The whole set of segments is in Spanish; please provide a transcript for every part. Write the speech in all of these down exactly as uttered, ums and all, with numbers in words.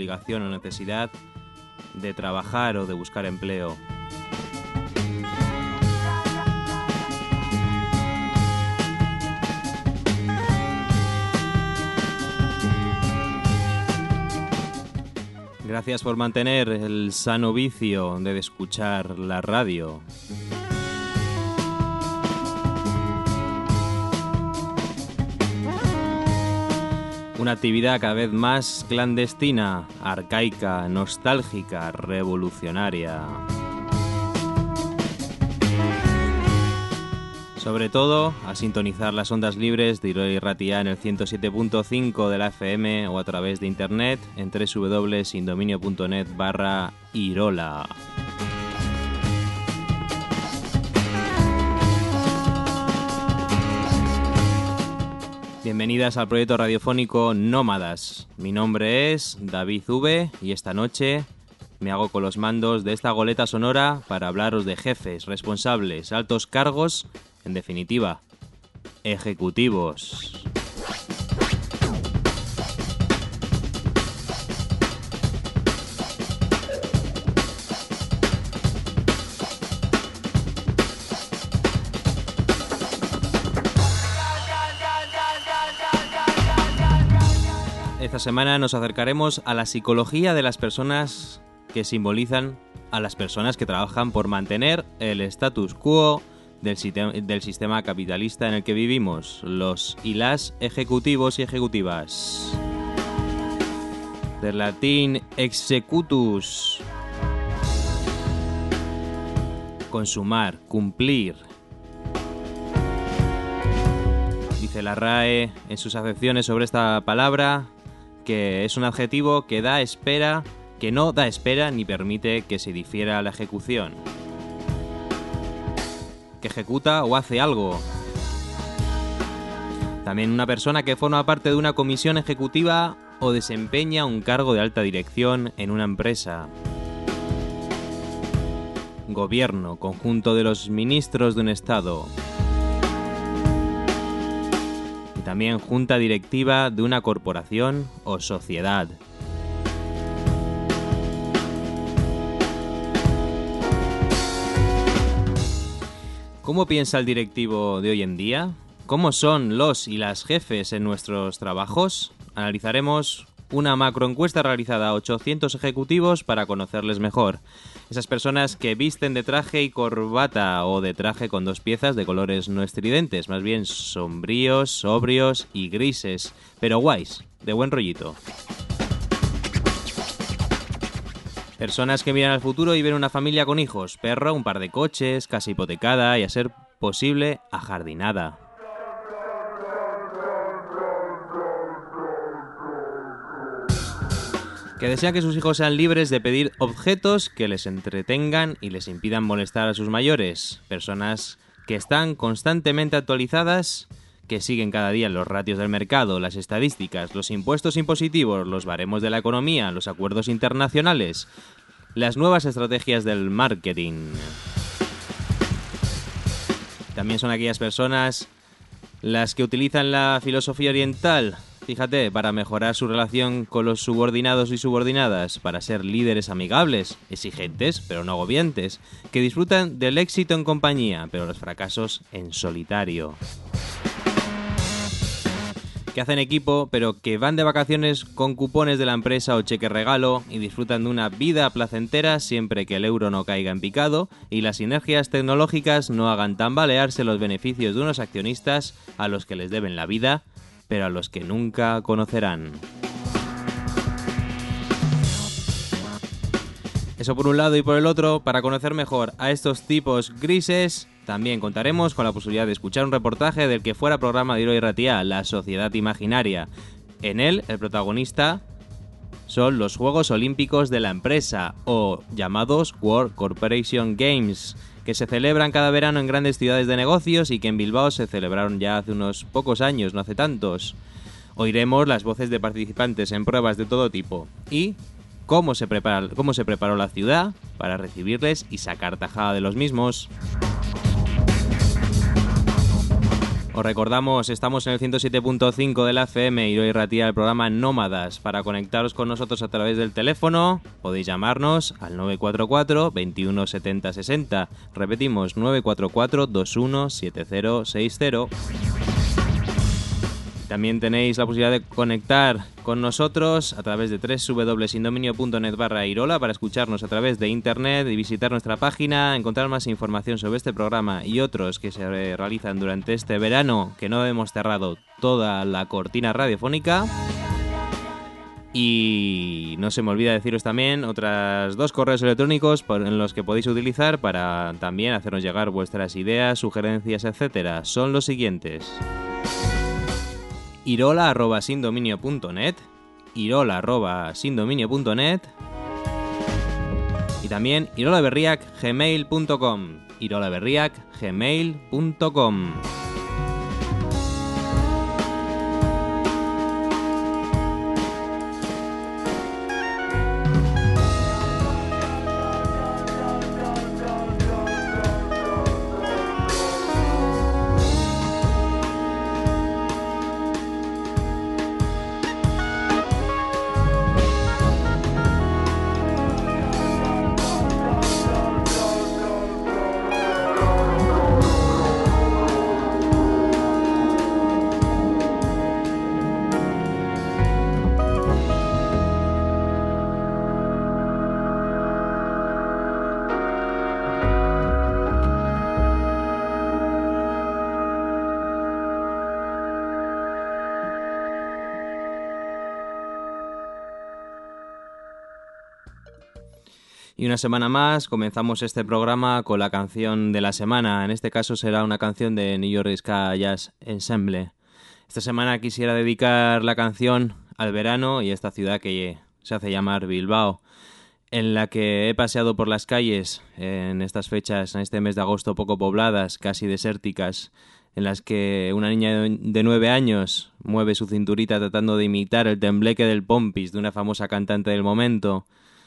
obligación o necesidad de trabajar o de buscar empleo. Gracias por mantener el sano vicio de escuchar la radio. Una actividad cada vez más clandestina, arcaica, nostálgica, revolucionaria. Sobre todo, a sintonizar las ondas libres de Irola Irratia en el ciento siete punto cinco de la F M o a través de internet en doble u doble u doble u punto indominio punto net barra Irola. Bienvenidas al proyecto radiofónico Nómadas. Mi nombre es David V y esta noche me hago con los mandos de esta goleta sonora para hablaros de jefes, responsables, altos cargos, en definitiva, ejecutivos. Esta semana nos acercaremos a la psicología de las personas que simbolizan a las personas que trabajan por mantener el status quo del sistema, del sistema capitalista en el que vivimos, los y las ejecutivos y ejecutivas. Del latín executus, consumar, cumplir. Dice la R A E en sus acepciones sobre esta palabra que es un adjetivo que da espera, que no da espera ni permite que se difiera la ejecución. Que ejecuta o hace algo. También una persona que forma parte de una comisión ejecutiva o desempeña un cargo de alta dirección en una empresa. Gobierno, conjunto de los ministros de un estado. Y también junta directiva de una corporación o sociedad. ¿Cómo piensa el directivo de hoy en día? ¿Cómo son los y las jefes en nuestros trabajos? Analizaremos una macroencuesta realizada a ochocientos ejecutivos para conocerles mejor. Esas personas que visten de traje y corbata o de traje con dos piezas de colores no estridentes, más bien sombríos, sobrios y grises, pero guays, de buen rollito. Personas que miran al futuro y ven una familia con hijos, perro, un par de coches, casa hipotecada y, a ser posible, ajardinada. Que desean que sus hijos sean libres de pedir objetos que les entretengan y les impidan molestar a sus mayores. Personas que están constantemente actualizadas, que siguen cada día los ratios del mercado, las estadísticas, los impuestos impositivos, los baremos de la economía, los acuerdos internacionales, las nuevas estrategias del marketing. También son aquellas personas las que utilizan la filosofía oriental, fíjate, para mejorar su relación con los subordinados y subordinadas, para ser líderes amigables, exigentes, pero no agobiantes, que disfrutan del éxito en compañía, pero los fracasos en solitario. Que hacen equipo, pero que van de vacaciones con cupones de la empresa o cheque regalo y disfrutan de una vida placentera siempre que el euro no caiga en picado y las sinergias tecnológicas no hagan tambalearse los beneficios de unos accionistas a los que les deben la vida, pero a los que nunca conocerán. Eso por un lado, y por el otro, para conocer mejor a estos tipos grises, también contaremos con la posibilidad de escuchar un reportaje del que fuera programa de Irola Irratia, La Sociedad Imaginaria. En él, el protagonista son los Juegos Olímpicos de la empresa, o llamados World Corporation Games, que se celebran cada verano en grandes ciudades de negocios y que en Bilbao se celebraron ya hace unos pocos años, no hace tantos. Oiremos las voces de participantes en pruebas de todo tipo y cómo se prepara, cómo se preparó la ciudad para recibirles y sacar tajada de los mismos. Os recordamos, estamos en el ciento siete punto cinco de la F M, Iroi Ratia, el programa Nómadas. Para conectaros con nosotros a través del teléfono, podéis llamarnos al nueve cuatro cuatro, veintiuno setenta sesenta. Repetimos, nueve cuatro cuatro, veintiuno setenta sesenta. También tenéis la posibilidad de conectar con nosotros a través de doble u doble u doble u punto sindominio punto net barra Irola para escucharnos a través de internet y visitar nuestra página, encontrar más información sobre este programa y otros que se realizan durante este verano, que no hemos cerrado toda la cortina radiofónica. Y no se me olvida deciros también otras dos correos electrónicos en los que podéis utilizar para también hacernos llegar vuestras ideas, sugerencias, etcétera. Son los siguientes: irola arroba sindominio punto net, irola arroba sindominio punto net y también irolaberriak gmail punto com, irolaberriak gmail punto com. Y una semana más comenzamos este programa con la canción de la semana. En este caso será una canción de New York Ska Jazz Ensemble. Esta semana quisiera dedicar la canción al verano y a esta ciudad que se hace llamar Bilbao, en la que he paseado por las calles en estas fechas, en este mes de agosto poco pobladas, casi desérticas, en las que una niña de nueve años mueve su cinturita tratando de imitar el tembleque del pompis de una famosa cantante del momento.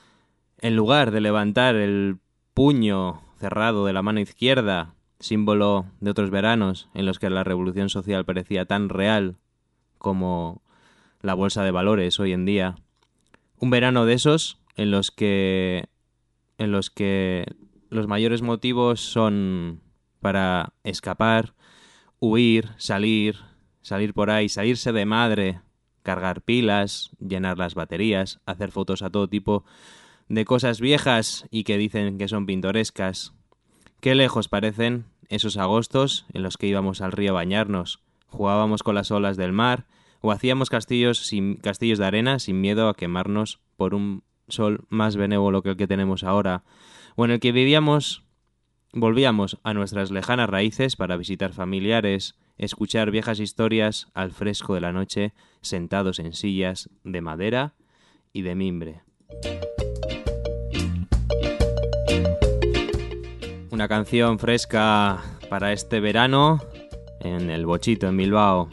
En lugar de levantar el puño cerrado de la mano izquierda, símbolo de otros veranos en los que la revolución social parecía tan real como la bolsa de valores hoy en día, un verano de esos en los que en los que los mayores motivos son para escapar, huir, salir, salir por ahí, salirse de madre, cargar pilas, llenar las baterías, hacer fotos a todo tipo de cosas viejas y que dicen que son pintorescas. Qué lejos parecen esos agostos en los que íbamos al río a bañarnos, jugábamos con las olas del mar o hacíamos castillos, sin, castillos de arena sin miedo a quemarnos por un sol más benévolo que el que tenemos ahora, o en el que vivíamos, volvíamos a nuestras lejanas raíces para visitar familiares, escuchar viejas historias al fresco de la noche, sentados en sillas de madera y de mimbre. Una canción fresca para este verano en el Bochito, en Bilbao.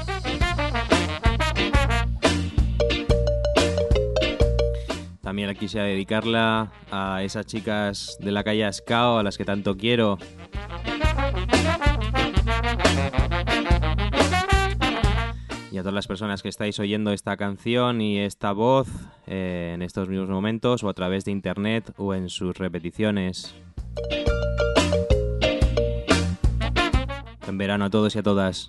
También quisiera dedicarla a esas chicas de la calle Ascao, a las que tanto quiero. Y a todas las personas que estáis oyendo esta canción y esta voz eh, en estos mismos momentos, o a través de internet o en sus repeticiones. En verano a todos y a todas.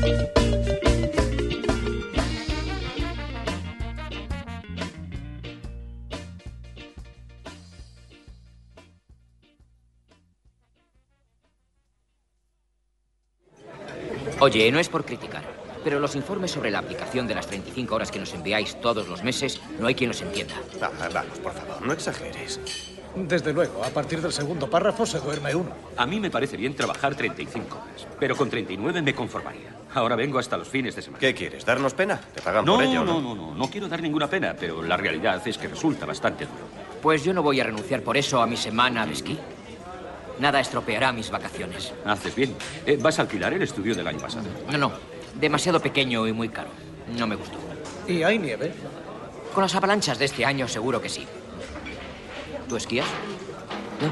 Oye, no es por criticar, pero los informes sobre la aplicación de las treinta y cinco horas que nos enviáis todos los meses, no hay quien los entienda. Ah, vamos, por favor, no exageres. Desde luego, a partir del segundo párrafo se duerme uno. A mí me parece bien trabajar treinta y cinco horas, pero con treinta y nueve me conformaría. Ahora vengo hasta los fines de semana. ¿Qué quieres? ¿Darnos pena? Te pagan No, por ello, no, ¿no? no, no, no quiero dar ninguna pena, pero la realidad es que resulta bastante duro. Pues yo no voy a renunciar por eso a mi semana de esquí. Nada estropeará mis vacaciones. Haces bien. Eh, ¿Vas a alquilar el estudio del año pasado? No, no. Demasiado pequeño y muy caro. No me gustó. ¿Y hay nieve? Con las avalanchas de este año seguro que sí. ¿Tú esquías? No.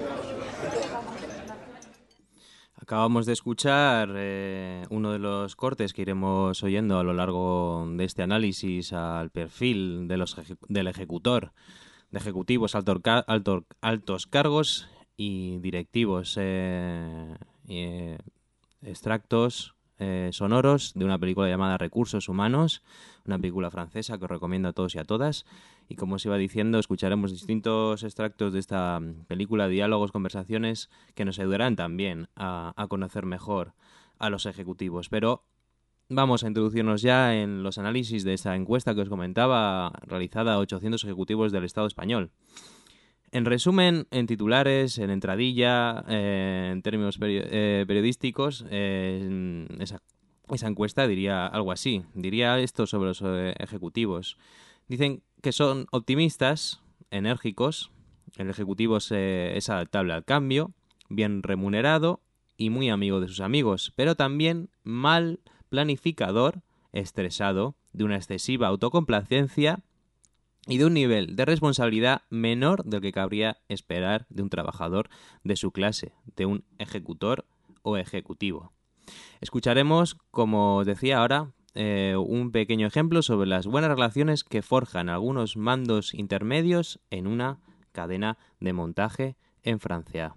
Acabamos de escuchar eh, uno de los cortes que iremos oyendo a lo largo de este análisis al perfil de los eje- del ejecutor, de ejecutivos, alto, alto, altos cargos y directivos, eh, eh, extractos eh, sonoros de una película llamada Recursos Humanos, una película francesa que os recomiendo a todos y a todas. Y como os iba diciendo, escucharemos distintos extractos de esta película, diálogos, conversaciones que nos ayudarán también a, a conocer mejor a los ejecutivos. Pero vamos a introducirnos ya en los análisis de esta encuesta que os comentaba, realizada a ochocientos ejecutivos del Estado español. En resumen, en titulares, en entradilla, eh, en términos peri- eh, periodísticos, eh, esa, esa encuesta diría algo así. Diría esto sobre los eh, ejecutivos. Dicen que son optimistas, enérgicos, el ejecutivo se, es adaptable al cambio, bien remunerado y muy amigo de sus amigos, pero también mal planificador, estresado, de una excesiva autocomplacencia y de un nivel de responsabilidad menor del que cabría esperar de un trabajador de su clase, de un ejecutor o ejecutivo. Escucharemos, como os decía ahora, eh, un pequeño ejemplo sobre las buenas relaciones que forjan algunos mandos intermedios en una cadena de montaje en Francia.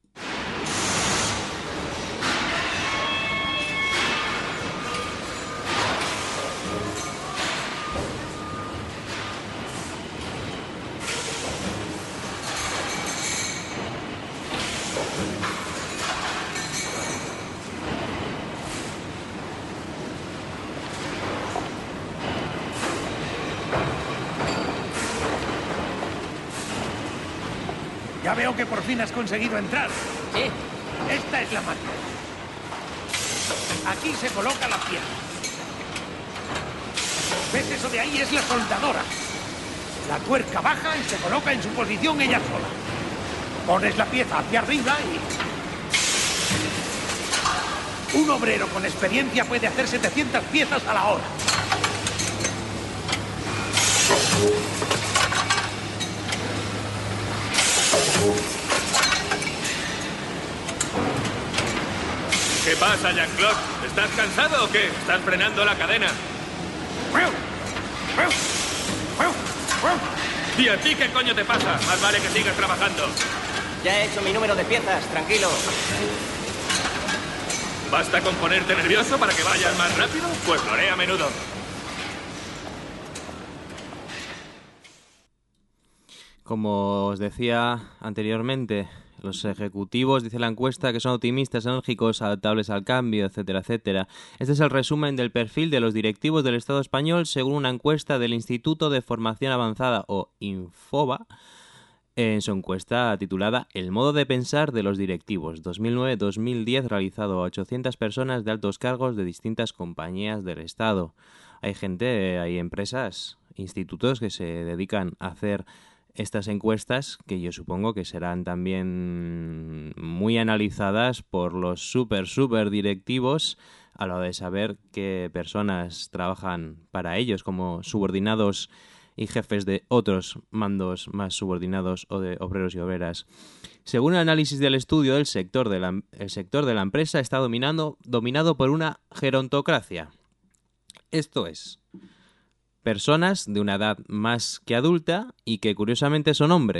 Ya veo que por fin has conseguido entrar. Sí. Esta es la máquina. Aquí se coloca la pieza. ¿Ves eso de ahí? Es la soldadora. La tuerca baja y se coloca en su posición ella sola. Pones la pieza hacia arriba y... Un obrero con experiencia puede hacer setecientas piezas a la hora. ¿Qué pasa, Jean-Claude? ¿Estás cansado o qué? ¿Estás frenando la cadena? ¿Y a ti qué coño te pasa? Más vale que sigas trabajando. Ya he hecho mi número de piezas, tranquilo. ¿Basta con ponerte nervioso para que vayas más rápido? Pues lo haré a menudo. Como os decía anteriormente, los ejecutivos, dice la encuesta, que son optimistas, enérgicos, adaptables al cambio, etcétera, etcétera. Este es el resumen del perfil de los directivos del Estado español según una encuesta del Instituto de Formación Avanzada, o Infoba, en su encuesta titulada El modo de pensar de los directivos, dos mil nueve dos mil diez, realizado a ochocientas personas de altos cargos de distintas compañías del Estado. Hay gente, hay empresas, institutos que se dedican a hacer estas encuestas, que yo supongo que serán también muy analizadas por los súper, súper directivos a la hora de saber qué personas trabajan para ellos como subordinados y jefes de otros mandos más subordinados o de obreros y obreras. Según el análisis del estudio, el sector de la, el sector de la empresa está dominando, dominado por una gerontocracia. Esto es... personas de una edad más que adulta y que curiosamente son hombres,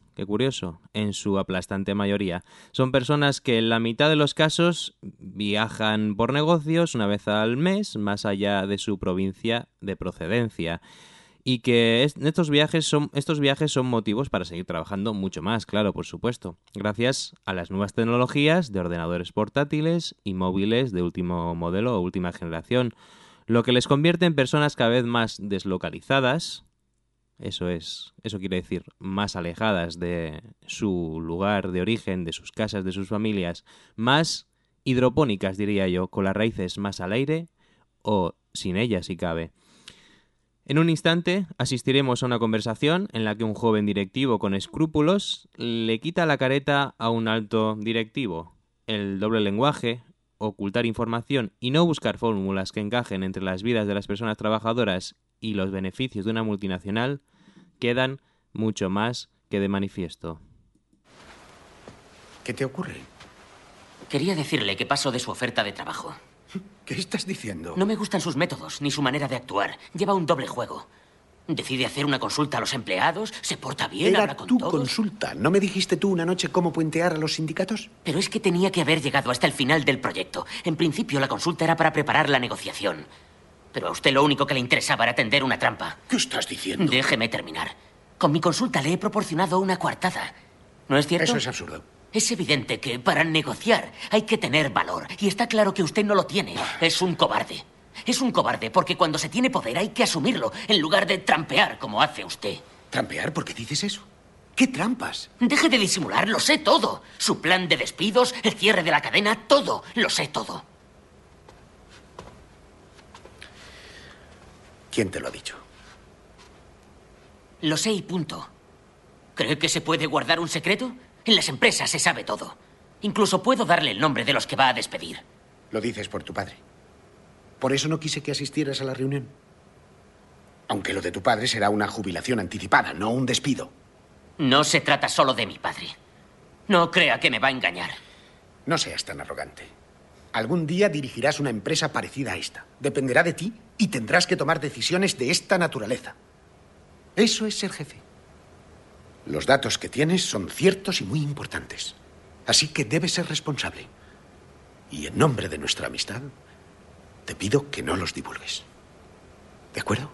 qué curioso, en su aplastante mayoría. Son personas que en la mitad de los casos viajan por negocios una vez al mes, más allá de su provincia de procedencia. Y que estos viajes son estos viajes son motivos para seguir trabajando mucho más, claro, por supuesto, gracias a las nuevas tecnologías de ordenadores portátiles y móviles de último modelo o última generación, lo que les convierte en personas cada vez más deslocalizadas, eso es, eso quiere decir más alejadas de su lugar de origen, de sus casas, de sus familias, más hidropónicas, diría yo, con las raíces más al aire o sin ellas si cabe. En un instante asistiremos a una conversación en la que un joven directivo con escrúpulos le quita la careta a un alto directivo. El doble lenguaje, ocultar información y no buscar fórmulas que encajen entre las vidas de las personas trabajadoras y los beneficios de una multinacional quedan mucho más que de manifiesto. ¿Qué te ocurre? Quería decirle que paso de su oferta de trabajo. ¿Qué estás diciendo? No me gustan sus métodos ni su manera de actuar. Lleva un doble juego. Decide hacer una consulta a los empleados, se porta bien, Era habla con tu todos. consulta. ¿No me dijiste tú una noche cómo puentear a los sindicatos? Pero es que tenía que haber llegado hasta el final del proyecto. En principio, la consulta era para preparar la negociación. Pero a usted lo único que le interesaba era tender una trampa. ¿Qué estás diciendo? Déjeme terminar. Con mi consulta le he proporcionado una coartada. ¿No es cierto? Eso es absurdo. Es evidente que para negociar hay que tener valor. Y está claro que usted no lo tiene. Es un cobarde. Es un cobarde porque cuando se tiene poder hay que asumirlo en lugar de trampear como hace usted. ¿Trampear? ¿Por qué dices eso? ¿Qué trampas? Deje de disimular, lo sé todo. Su plan de despidos, el cierre de la cadena, todo. Lo sé todo. ¿Quién te lo ha dicho? Lo sé y punto. ¿Cree que se puede guardar un secreto? En las empresas se sabe todo. Incluso puedo darle el nombre de los que va a despedir. Lo dices por tu padre. Por eso no quise que asistieras a la reunión. Aunque lo de tu padre será una jubilación anticipada, no un despido. No se trata solo de mi padre. No crea que me va a engañar. No seas tan arrogante. Algún día dirigirás una empresa parecida a esta. Dependerá de ti y tendrás que tomar decisiones de esta naturaleza. Eso es ser jefe. Los datos que tienes son ciertos y muy importantes. Así que debes ser responsable. Y en nombre de nuestra amistad, te pido que no los divulgues. ¿De acuerdo?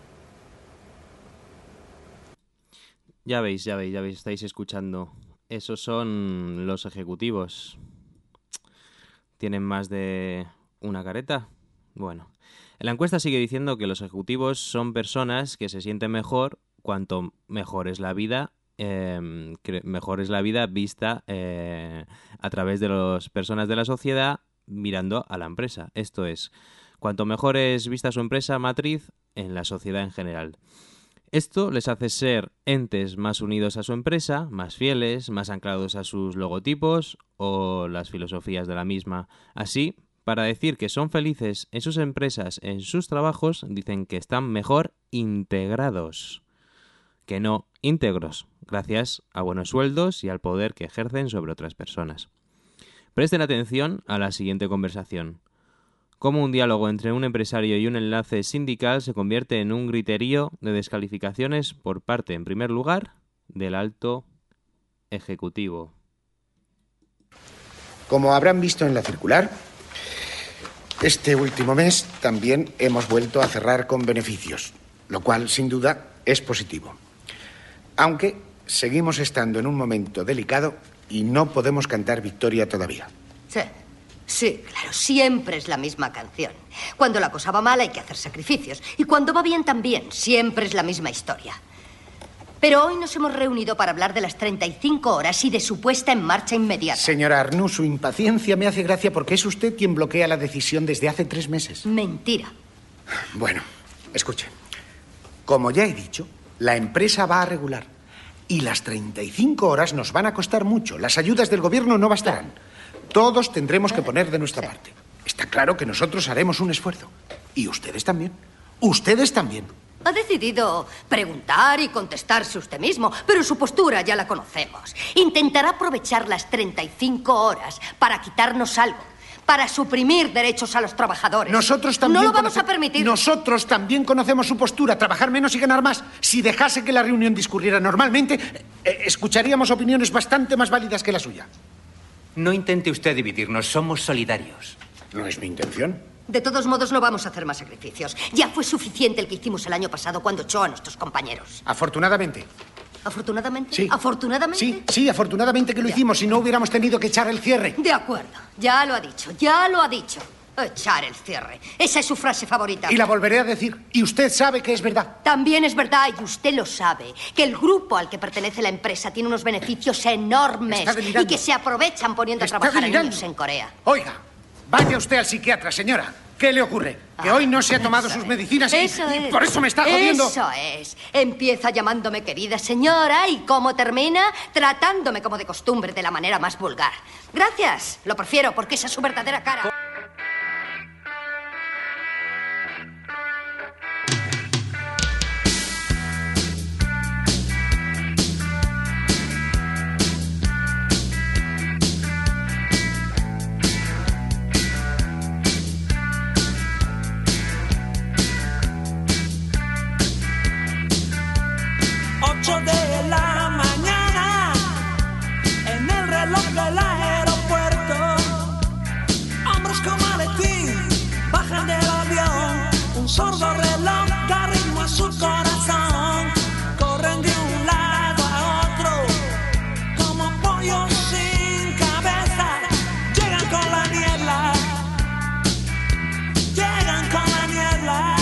Ya veis, ya veis, ya veis, estáis escuchando. Esos son los ejecutivos. ¿Tienen más de una careta? Bueno, la encuesta sigue diciendo que los ejecutivos son personas que se sienten mejor cuanto mejor es la vida, eh, mejor es la vida vista eh, a través de las personas de la sociedad mirando a la empresa. Esto es, cuanto mejor es vista su empresa matriz en la sociedad en general. Esto les hace ser entes más unidos a su empresa, más fieles, más anclados a sus logotipos o las filosofías de la misma. Así, para decir que son felices en sus empresas, en sus trabajos, dicen que están mejor integrados que no íntegros, gracias a buenos sueldos y al poder que ejercen sobre otras personas. Presten atención a la siguiente conversación. Cómo un diálogo entre un empresario y un enlace sindical se convierte en un griterío de descalificaciones por parte, en primer lugar, del alto ejecutivo. Como habrán visto en la circular, este último mes también hemos vuelto a cerrar con beneficios, lo cual, sin duda, es positivo. Aunque seguimos estando en un momento delicado y no podemos cantar victoria todavía. Sí, sí, claro, siempre es la misma canción. Cuando la cosa va mal hay que hacer sacrificios. Y cuando va bien también, siempre es la misma historia. Pero hoy nos hemos reunido para hablar de las treinta y cinco horas y de su puesta en marcha inmediata. Señora Arnoux, su impaciencia me hace gracia porque es usted quien bloquea la decisión desde hace tres meses. Mentira. Bueno, escuche. Como ya he dicho, la empresa va a regular. Y las treinta y cinco horas nos van a costar mucho. Las ayudas del gobierno no bastarán. Todos tendremos que poner de nuestra parte. Está claro que nosotros haremos un esfuerzo. Y ustedes también. Ustedes también. Ha decidido preguntar y contestarse usted mismo, pero su postura ya la conocemos. Intentará aprovechar las treinta y cinco horas para quitarnos algo, para suprimir derechos a los trabajadores. Nosotros también No lo vamos conoce- a permitir. Nosotros también conocemos su postura, trabajar menos y ganar más. Si dejase que la reunión discurriera normalmente, eh, escucharíamos opiniones bastante más válidas que la suya. No intente usted dividirnos, somos solidarios. No es mi intención. De todos modos, no vamos a hacer más sacrificios. Ya fue suficiente el que hicimos el año pasado cuando echó a nuestros compañeros. Afortunadamente. ¿Afortunadamente? Sí. ¿Afortunadamente? Sí, sí, afortunadamente que lo Ya. hicimos, si no hubiéramos tenido que echar el cierre. De acuerdo. Ya lo ha dicho, ya lo ha dicho. Echar el cierre. Esa es su frase favorita. Y la volveré a decir. Y usted sabe que es verdad. También es verdad, y usted lo sabe, que el grupo al que pertenece la empresa tiene unos beneficios enormes Está delirando. y que se aprovechan poniendo Está a trabajar a delirando. niños en Corea. Oiga, vaya usted al psiquiatra, señora. ¿Qué le ocurre? Que Ah, hoy no se ha tomado eso sus es. medicinas y, Eso y es. por eso me está jodiendo. Eso es. Empieza llamándome querida señora y cómo termina tratándome como de costumbre de la manera más vulgar. Gracias. Lo prefiero porque esa es su verdadera cara. Ocho de la mañana, en el reloj del aeropuerto, hombres con maletín bajan del avión, un sordo reloj da ritmo a su corazón, corren de un lado a otro, como pollos sin cabeza, llegan con la niebla, llegan con la niebla.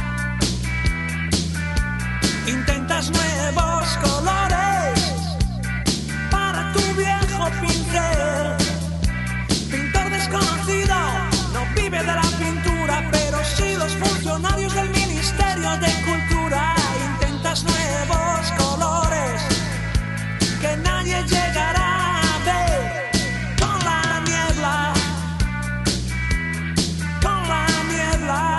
Intentas nuevos colores para tu viejo pincel. Pintor desconocido, no vive de la pintura, pero sí los funcionarios del Ministerio de Cultura. Intentas nuevos colores que nadie llegará a ver. Con la niebla, con la niebla.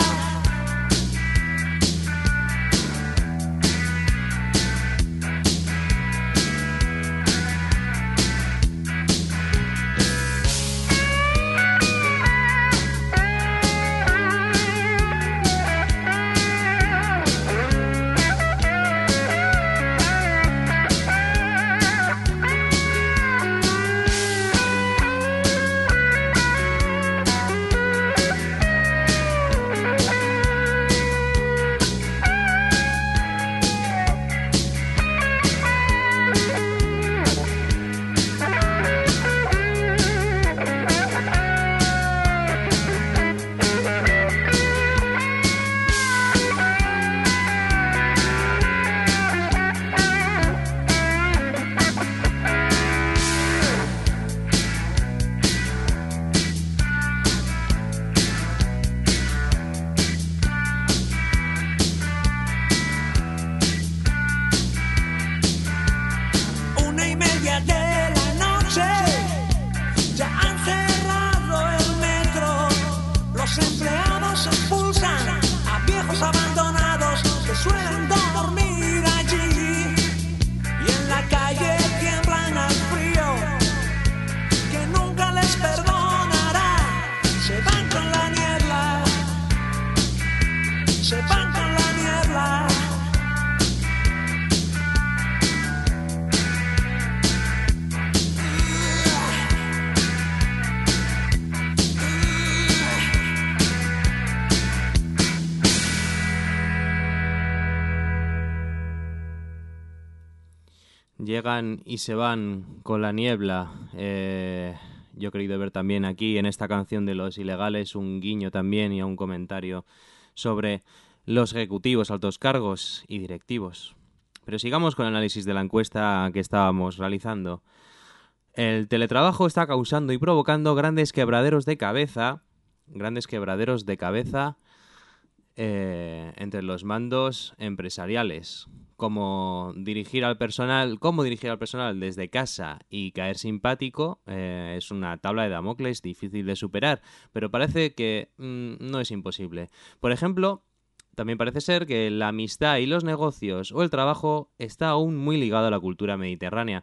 Una y media de la noche, ya han cerrado el metro. Los empleados expulsan a viejos abandonados que suelen dormir allí. Y en la calle tiemblan al frío, que nunca les perdonará. Se van con la niebla, se van con la niebla. Llegan y se van con la niebla. Eh, yo he querido ver también aquí en esta canción de Los Ilegales un guiño también y a un comentario sobre los ejecutivos, altos cargos y directivos. Pero sigamos con el análisis de la encuesta que estábamos realizando. El teletrabajo está causando y provocando grandes quebraderos de cabeza, grandes quebraderos de cabeza eh, entre los mandos empresariales. Como dirigir al personal, cómo dirigir al personal desde casa y caer simpático eh, es una tabla de Damocles difícil de superar, pero parece que mmm, no es imposible. Por ejemplo, también parece ser que la amistad y los negocios o el trabajo está aún muy ligado a la cultura mediterránea,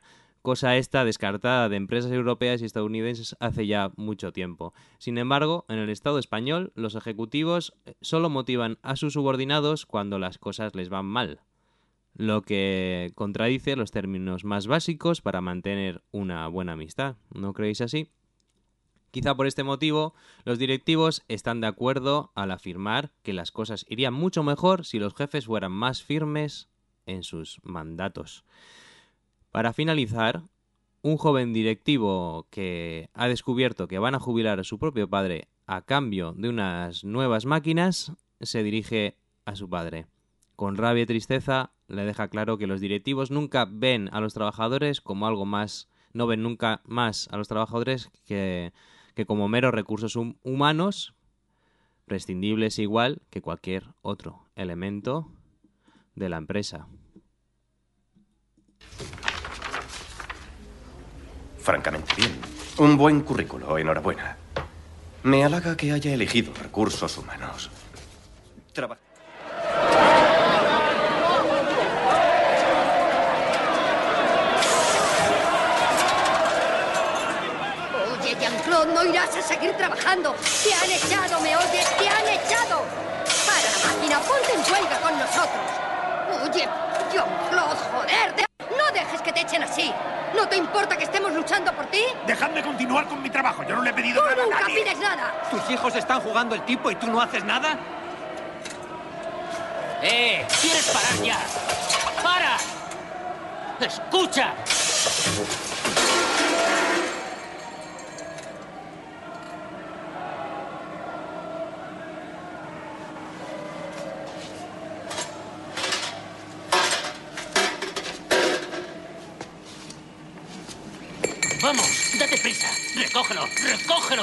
cosa esta descartada de empresas europeas y estadounidenses hace ya mucho tiempo. Sin embargo, en el Estado español, los ejecutivos solo motivan a sus subordinados cuando las cosas les van mal, lo que contradice los términos más básicos para mantener una buena amistad. ¿No creéis así? Quizá por este motivo, los directivos están de acuerdo al afirmar que las cosas irían mucho mejor si los jefes fueran más firmes en sus mandatos. Para finalizar, un joven directivo que ha descubierto que van a jubilar a su propio padre a cambio de unas nuevas máquinas, se dirige a su padre. Con rabia y tristeza le deja claro que los directivos nunca ven a los trabajadores como algo más, no ven nunca más a los trabajadores que, que como meros recursos hum- humanos, prescindibles igual que cualquier otro elemento de la empresa. Francamente bien. Un buen currículo, enhorabuena. Me halaga que haya elegido recursos humanos. Traba- Oye, Jean-Claude, no irás a seguir trabajando. Te han echado, ¿me oyes? Te han echado. Para la máquina, ponte en huelga con nosotros. Oye, Jean-Claude, joder. de- No dejes que te echen así. ¿No te importa que estemos luchando por ti? Dejadme continuar con mi trabajo. Yo no le he pedido Tú nada a nunca nadie. pides nada. ¿Tus hijos están jugando el tipo y tú no haces nada? ¡Eh! ¿Quieres parar ya? ¡Para! ¡Escucha! ¡Vamos! ¡Date prisa! ¡Recógelo! ¡Recógelo!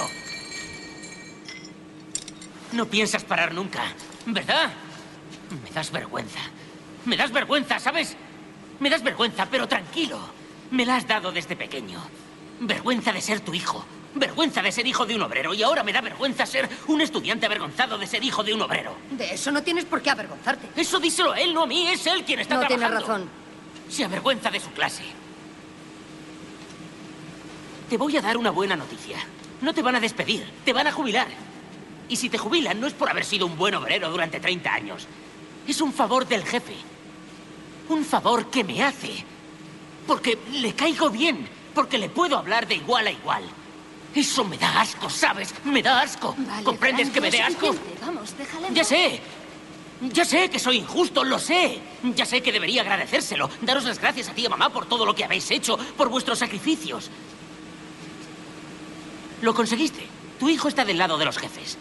No piensas parar nunca, ¿verdad? Me das vergüenza. Me das vergüenza, ¿sabes? Me das vergüenza, pero tranquilo. Me la has dado desde pequeño. Vergüenza de ser tu hijo. Vergüenza de ser hijo de un obrero. Y ahora me da vergüenza ser un estudiante avergonzado de ser hijo de un obrero. De eso no tienes por qué avergonzarte. Eso díselo a él, no a mí. Es él quien está No tienes trabajando. razón. Se avergüenza de su clase. Te voy a dar una buena noticia. No te van a despedir, te van a jubilar. Y si te jubilan no es por haber sido un buen obrero durante treinta años. Es un favor del jefe. Un favor que me hace. Porque le caigo bien. Porque le puedo hablar de igual a igual. Eso me da asco, ¿sabes? Me da asco. Vale, ¿Comprendes Frank, que me lo dé asco? suficiente. Vamos, déjale. Ya sé. Ya sé que soy injusto, lo sé. Ya sé que debería agradecérselo. Daros las gracias a ti y a mamá por todo lo que habéis hecho, por vuestros sacrificios. Lo conseguiste. Tu hijo está del lado de los jefes.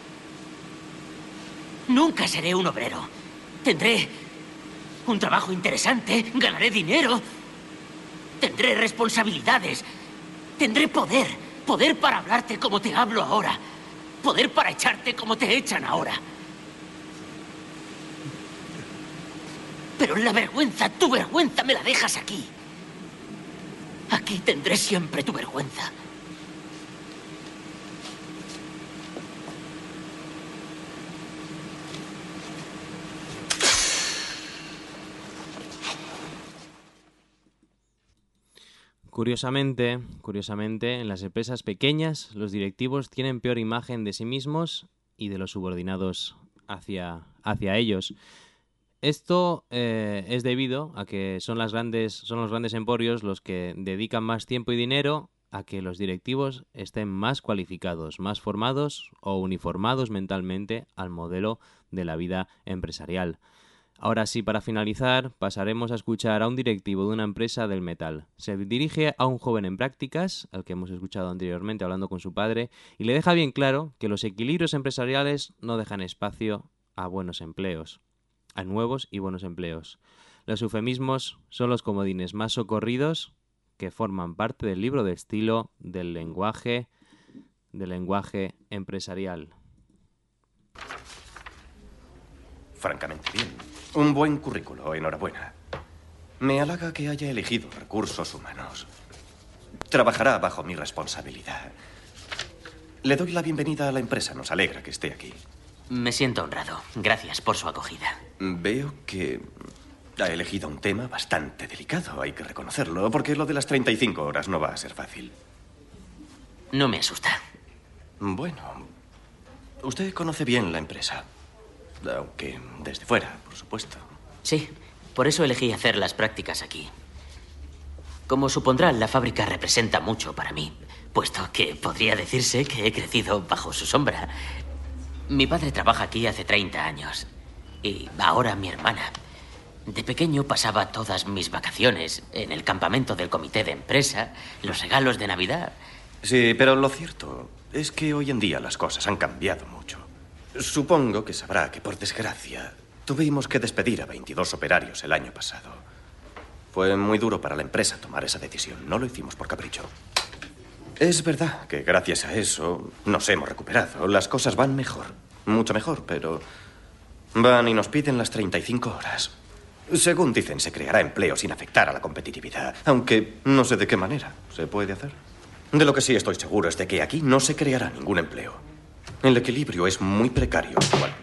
Nunca seré un obrero. Tendré un trabajo interesante, ganaré dinero, tendré responsabilidades, tendré poder. Poder para hablarte como te hablo ahora. Poder para echarte como te echan ahora. Pero la vergüenza, tu vergüenza, me la dejas aquí. Aquí tendré siempre tu vergüenza. Curiosamente, curiosamente, en las empresas pequeñas los directivos tienen peor imagen de sí mismos y de los subordinados hacia, hacia ellos. Esto eh, es debido a que son, las grandes, son los grandes emporios los que dedican más tiempo y dinero a que los directivos estén más cualificados, más formados o uniformados mentalmente al modelo de la vida empresarial. Ahora sí, para finalizar, pasaremos a escuchar a un directivo de una empresa del metal. Se dirige a un joven en prácticas, al que hemos escuchado anteriormente hablando con su padre, y le deja bien claro que los equilibrios empresariales no dejan espacio a buenos empleos, a nuevos y buenos empleos. Los eufemismos son los comodines más socorridos que forman parte del libro de estilo del lenguaje, del lenguaje empresarial. Francamente bien. Un buen currículo, enhorabuena. Me halaga que haya elegido recursos humanos. Trabajará bajo mi responsabilidad. Le doy la bienvenida a la empresa. Nos alegra que esté aquí. Me siento honrado. Gracias por su acogida. Veo que Ha elegido un tema bastante delicado, hay que reconocerlo, porque lo de las treinta y cinco horas no va a ser fácil. No me asusta. Bueno, usted conoce bien la empresa, aunque desde fuera, por supuesto. Sí, por eso elegí hacer las prácticas aquí. Como supondrán, la fábrica representa mucho para mí, puesto que podría decirse que he crecido bajo su sombra. Mi padre trabaja aquí hace treinta años, y ahora mi hermana. De pequeño pasaba todas mis vacaciones en el campamento del comité de empresa, los regalos de Navidad. Sí, pero lo cierto es que hoy en día las cosas han cambiado mucho. Supongo que sabrá que, por desgracia, tuvimos que despedir a veintidós operarios el año pasado. Fue muy duro para la empresa tomar esa decisión. No lo hicimos por capricho. Es verdad que gracias a eso nos hemos recuperado. Las cosas van mejor, mucho mejor, pero van y nos piden las treinta y cinco horas. Según dicen, se creará empleo sin afectar a la competitividad, aunque no sé de qué manera se puede hacer. De lo que sí estoy seguro es de que aquí no se creará ningún empleo. El equilibrio es muy precario actualmente.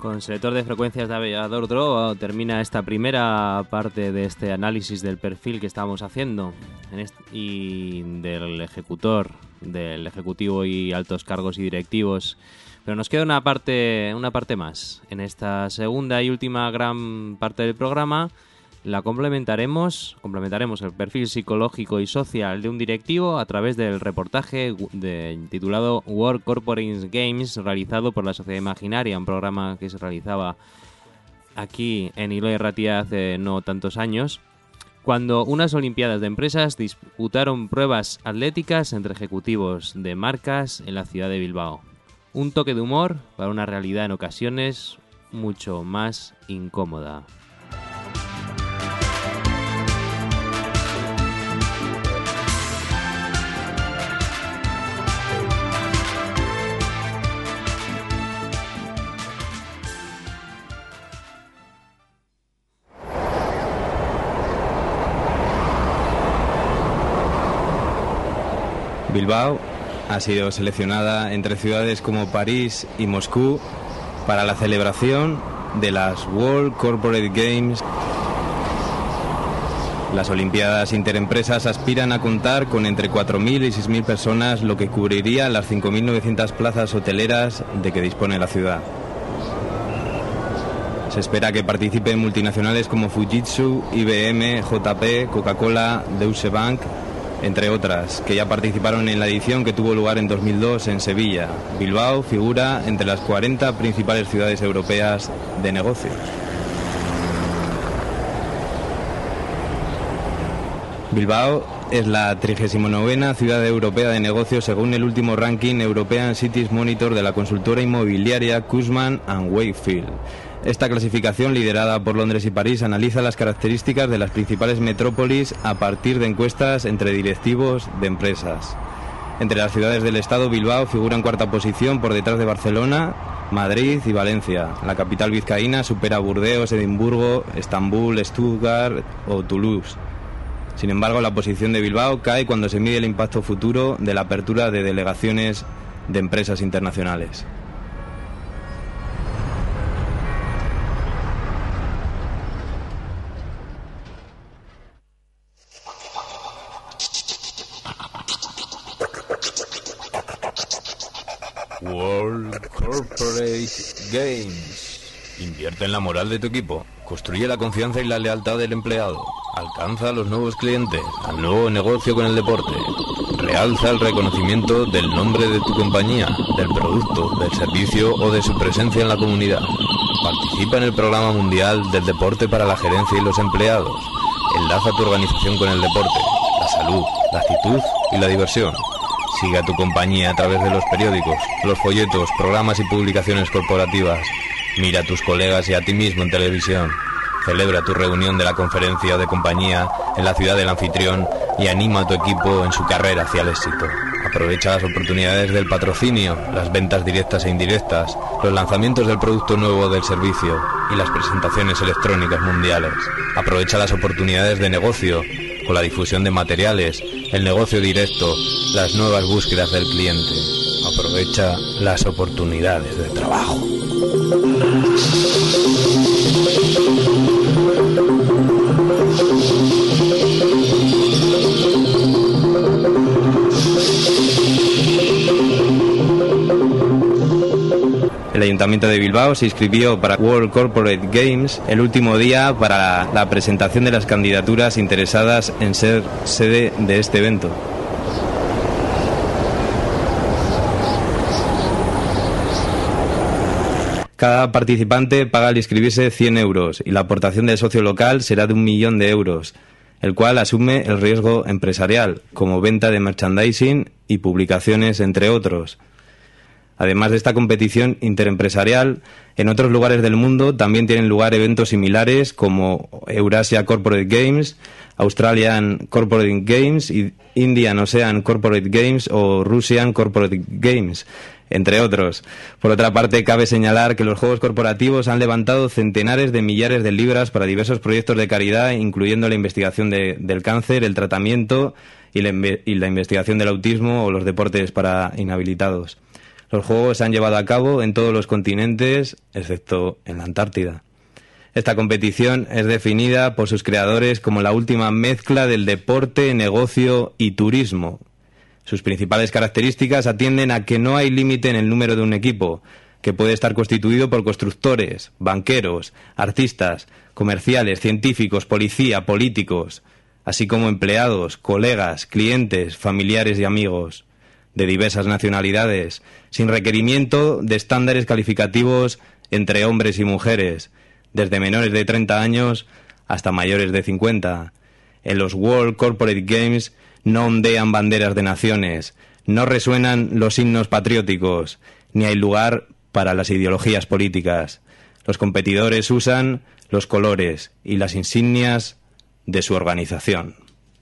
Con selector de frecuencias de Aviador Draw termina esta primera parte de este análisis del perfil que estábamos haciendo en este, y del ejecutor, del ejecutivo y altos cargos y directivos. Pero nos queda una parte, una parte más. En esta segunda y última gran parte del programa la complementaremos, complementaremos el perfil psicológico y social de un directivo a través del reportaje de, titulado World Corporate Games, realizado por la Sociedad Imaginaria, un programa que se realizaba aquí en Iloia y Ratia hace no tantos años, cuando unas olimpiadas de empresas disputaron pruebas atléticas entre ejecutivos de marcas en la ciudad de Bilbao. Un toque de humor para una realidad en ocasiones mucho más incómoda. Bilbao ha sido seleccionada entre ciudades como París y Moscú para la celebración de las World Corporate Games. Las Olimpiadas Interempresas aspiran a contar con entre cuatro mil y seis mil personas, lo que cubriría las cinco mil novecientas plazas hoteleras de que dispone la ciudad. Se espera que participen multinacionales como Fujitsu, I B M, J P, Coca-Cola, Deutsche Bank, entre otras, que ya participaron en la edición que tuvo lugar en dos mil dos en Sevilla. Bilbao figura entre las cuarenta principales ciudades europeas de negocios. Bilbao es la trigésima novena ciudad europea de negocios según el último ranking European Cities Monitor de la consultora inmobiliaria Cushman and Wakefield. Esta clasificación, liderada por Londres y París, analiza las características de las principales metrópolis a partir de encuestas entre directivos de empresas. Entre las ciudades del estado, Bilbao figura en cuarta posición por detrás de Barcelona, Madrid y Valencia. La capital vizcaína supera a Burdeos, Edimburgo, Estambul, Stuttgart o Toulouse. Sin embargo, la posición de Bilbao cae cuando se mide el impacto futuro de la apertura de delegaciones de empresas internacionales. World Corporate Games. Invierte en la moral de tu equipo. Construye la confianza y la lealtad del empleado. Alcanza a los nuevos clientes, al nuevo negocio con el deporte. Realza el reconocimiento del nombre de tu compañía, del producto, del servicio o de su presencia en la comunidad. Participa en el programa mundial del deporte para la gerencia y los empleados. Enlaza tu organización con el deporte, la salud, la actitud y la diversión. Sigue a tu compañía a través de los periódicos, los folletos, programas y publicaciones corporativas. Mira a tus colegas y a ti mismo en televisión. Celebra tu reunión de la conferencia de compañía en la ciudad del anfitrión y anima a tu equipo en su carrera hacia el éxito. Aprovecha las oportunidades del patrocinio, las ventas directas e indirectas, los lanzamientos del producto nuevo o del servicio y las presentaciones electrónicas mundiales. Aprovecha las oportunidades de negocio con la difusión de materiales, el negocio directo, las nuevas búsquedas del cliente. Aprovecha las oportunidades de trabajo. El Ayuntamiento de Bilbao se inscribió para World Corporate Games el último día para la, la presentación de las candidaturas interesadas en ser sede de este evento. Cada participante paga al inscribirse cien euros y la aportación del socio local será de un millón de euros, el cual asume el riesgo empresarial, como venta de merchandising y publicaciones, entre otros. Además de esta competición interempresarial, en otros lugares del mundo también tienen lugar eventos similares como Eurasia Corporate Games, Australian Corporate Games, Indian Ocean Corporate Games o Russian Corporate Games, entre otros. Por otra parte, cabe señalar que los Juegos Corporativos han levantado centenares de millares de libras para diversos proyectos de caridad, incluyendo la investigación de, del cáncer, el tratamiento y la, y la investigación del autismo o los deportes para inhabilitados. Los juegos se han llevado a cabo en todos los continentes, excepto en la Antártida. Esta competición es definida por sus creadores como la última mezcla del deporte, negocio y turismo. Sus principales características atienden a que no hay límite en el número de un equipo, que puede estar constituido por constructores, banqueros, artistas, comerciales, científicos, policía, políticos, así como empleados, colegas, clientes, familiares y amigos de diversas nacionalidades, sin requerimiento de estándares calificativos entre hombres y mujeres, desde menores de treinta años hasta mayores de cincuenta. En los World Corporate Games no ondean banderas de naciones, no resuenan los himnos patrióticos, ni hay lugar para las ideologías políticas. Los competidores usan los colores y las insignias de su organización.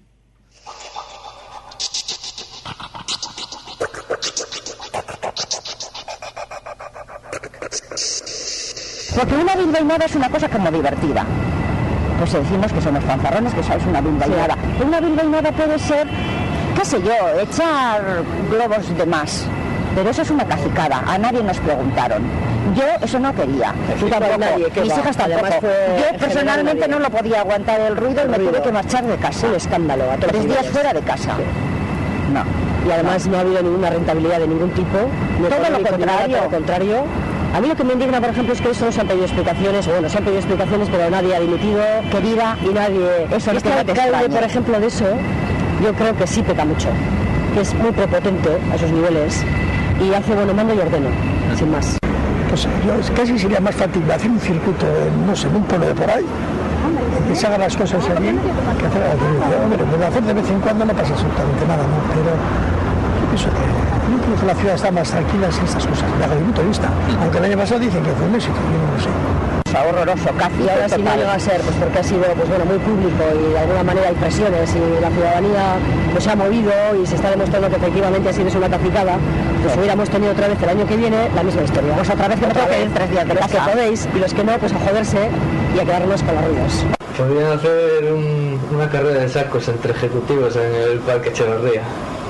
Porque una bilbainada es una cosa como divertida. Pues decimos que somos fanfarrones, que sabes una bilbainada. Sí. Una bilbainada puede ser, qué sé yo, echar globos de más. Pero eso es una cacicada, a nadie nos preguntaron. Yo eso no quería, tú tampoco, nadie, mis va. hijas tampoco. Yo personalmente no lo podía aguantar el ruido el y me ruido. tuve que marchar de casa. El escándalo, a tres días fuera de casa. Sí. No. Y además no. no ha habido ninguna rentabilidad de ningún tipo. No todo lo contrario. Todo lo contrario. A mí lo que me indigna, por ejemplo, es que solo se han pedido explicaciones, bueno, se han pedido explicaciones, pero nadie ha dimitido, querida, y nadie... Eso es este alcalde, por ejemplo, de eso, yo creo que sí peca mucho, que es muy prepotente a esos niveles, y hace bueno mando y ordeno, sin más. Pues yo casi sería más fácil hacer un circuito, en, no sé, en un pueblo de por ahí, que se hagan las cosas allí, que hacer a la televisión. Pero de hacer de vez en cuando no pasa absolutamente nada, ¿no? Pero yo pienso que... Yo creo que la ciudad está más tranquila sin estas cosas, desde mi punto de vista. Aunque el año pasado dicen que fue un éxito, yo no lo sé. Horroroso, casi. Y ahora sí no llega a ser, pues porque ha sido pues bueno, muy público y de alguna manera hay presiones y la ciudadanía pues, se ha movido y se está demostrando que efectivamente ha sido una cacicada. Pues sí. Hubiéramos tenido otra vez el año que viene la misma historia. Pues otra vez que me tengo que ir tres días de casa. Los que podéis y los que no, pues a joderse y a quedarnos con las ruidas. Podrían hacer un, una carrera de sacos entre ejecutivos en el Parque Echevarría.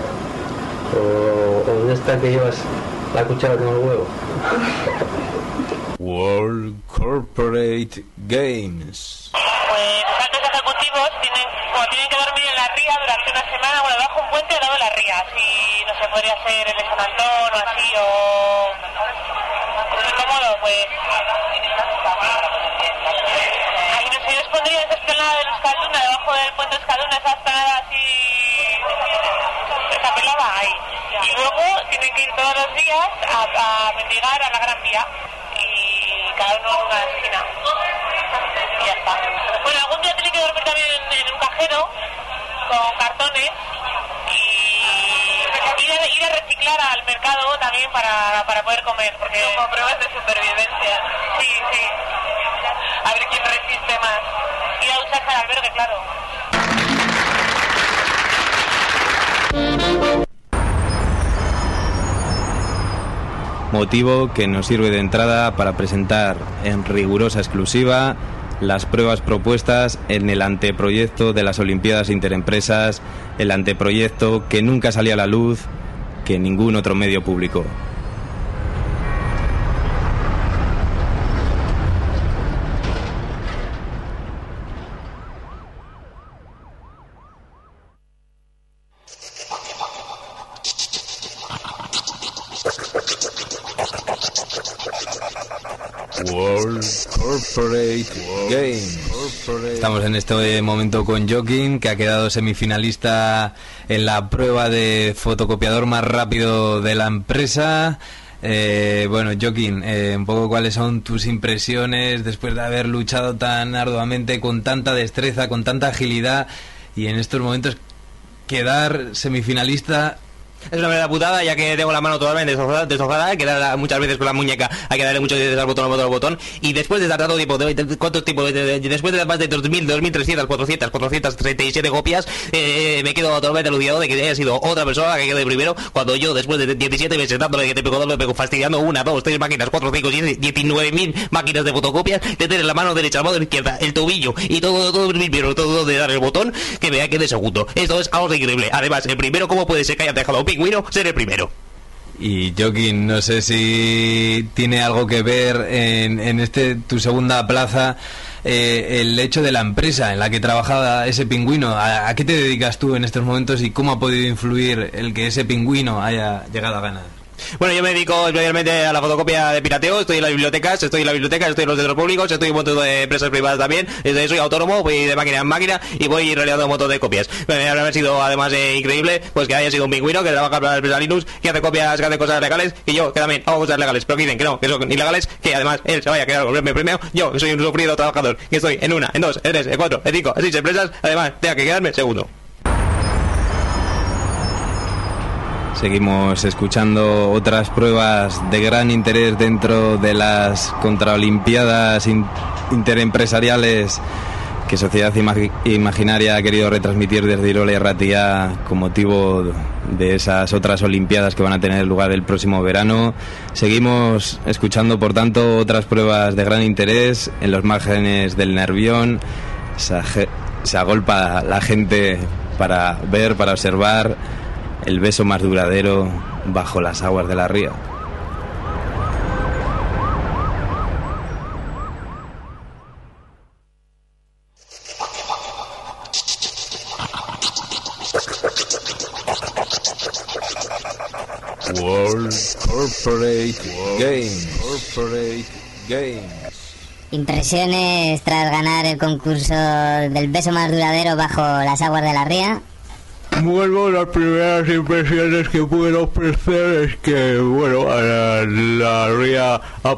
O, o de esta que llevas la cuchara con el huevo. World Corporate Games. Pues los altos ejecutivos tienen, como tienen que dormir en la ría durante una semana, bueno, bajo un puente al lado de la ría, así, no sé, podría ser el de San Antón o así, o... muy cómodo, pues... Ahí no sé, yo os pondría esa esplanada de los Escalduna, debajo del puente Escalduna, esa esplanada así... esa pelada ahí. Y luego tienen que ir todos los días a, a mendigar a la Gran Vía. Y cada uno en una esquina. Y ya está. Bueno, algún día tiene que dormir también en, en un cajero con cartones y ir a, ir a reciclar al mercado también para, para poder comer. Porque como pruebas de supervivencia. Sí, sí. A ver quién resiste más. Ir a ducharse al albergue, claro. Motivo que nos sirve de entrada para presentar en rigurosa exclusiva las pruebas propuestas en el anteproyecto de las Olimpiadas Interempresas, el anteproyecto que nunca salió a la luz, que ningún otro medio publicó. World Corporate Games. Estamos en este momento con Joaquín, que ha quedado semifinalista en la prueba de fotocopiador más rápido de la empresa. Eh, bueno, Joaquín, eh, un poco cuáles son tus impresiones después de haber luchado tan arduamente, con tanta destreza, con tanta agilidad, y en estos momentos quedar semifinalista. Es una verdadera putada, ya que tengo la mano totalmente destrozada, destrozada, que da muchas veces con la muñeca hay que darle muchas veces al botón, al botón, al botón, y después de dar tanto tiempo, de, de, ¿cuántos tipos? De, de, después de más de dos mil, dos mil trescientas, cuatrocientas, cuatrocientas treinta y siete copias, eh, me quedo totalmente alucinado de que haya sido otra persona que quede primero, cuando yo, después de diecisiete meses dándole que te pego, me pego fastidiando una, dos, tres máquinas, cuatro, cinco, siete, diecinueve mil máquinas de fotocopias, de tener la mano derecha, la mano izquierda, el tobillo, y todo, todo el primero, todo de dar el botón, que me quede segundo. Esto es algo increíble. Además, el primero, ¿cómo puede ser que haya dejado a un pingüino ser el primero? Y Joaquín, no sé si tiene algo que ver en, en este tu segunda plaza eh, el hecho de la empresa en la que trabajaba ese pingüino. ¿A, ¿A qué te dedicas tú en estos momentos y cómo ha podido influir el que ese pingüino haya llegado a ganar? Bueno, yo me dedico especialmente a la fotocopia de pirateo, estoy en las bibliotecas, estoy en las bibliotecas, estoy en los centros públicos, estoy en un montón de empresas privadas también, soy autónomo, voy de máquina en máquina y voy realizando un montón de copias. Me ha sido además eh, increíble pues que haya sido un pingüino que trabaja para la empresa Linux, que hace copias, que hace cosas legales, y yo que también hago cosas legales, pero que dicen que no, que son ilegales, que además él se vaya a quedar con el premio, yo que soy un sufrido trabajador, que estoy en una, en dos, en tres, en cuatro, en cinco, en seis empresas, además tenga que quedarme segundo. Seguimos escuchando otras pruebas de gran interés dentro de las contraolimpiadas in- interempresariales que Sociedad Imag- Imaginaria ha querido retransmitir desde Irola y Ratia con motivo de esas otras olimpiadas que van a tener lugar el próximo verano. Seguimos escuchando, por tanto, otras pruebas de gran interés en los márgenes del Nervión. Se, ag- se agolpa la gente para ver, para observar el beso más duradero bajo las aguas de la ría. World Corporate Games. Corporate Games. Impresiones tras ganar el concurso del beso más duradero bajo las aguas de la ría. Bueno, las primeras impresiones que puedo ofrecer es que, bueno, la, la ría ha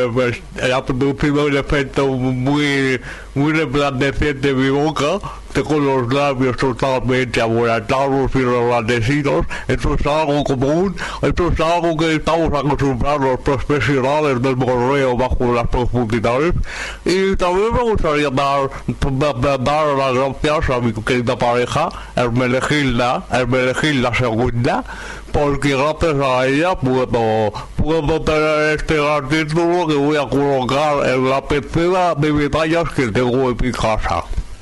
producido un efecto muy, muy resplandeciente en mi boca. Tengo los labios totalmente aboratados y resplandecidos. Esto es algo común, esto es algo que estamos acostumbrados los profesionales del morreo bajo las profundidades. Y también me gustaría dar, dar las gracias a mi querida pareja, Hermenegilda, Hermenegilda segunda, porque gracias a ella puedo, puedo tener este gran título que voy a colocar en la pecera de medallas que tengo en mi casa.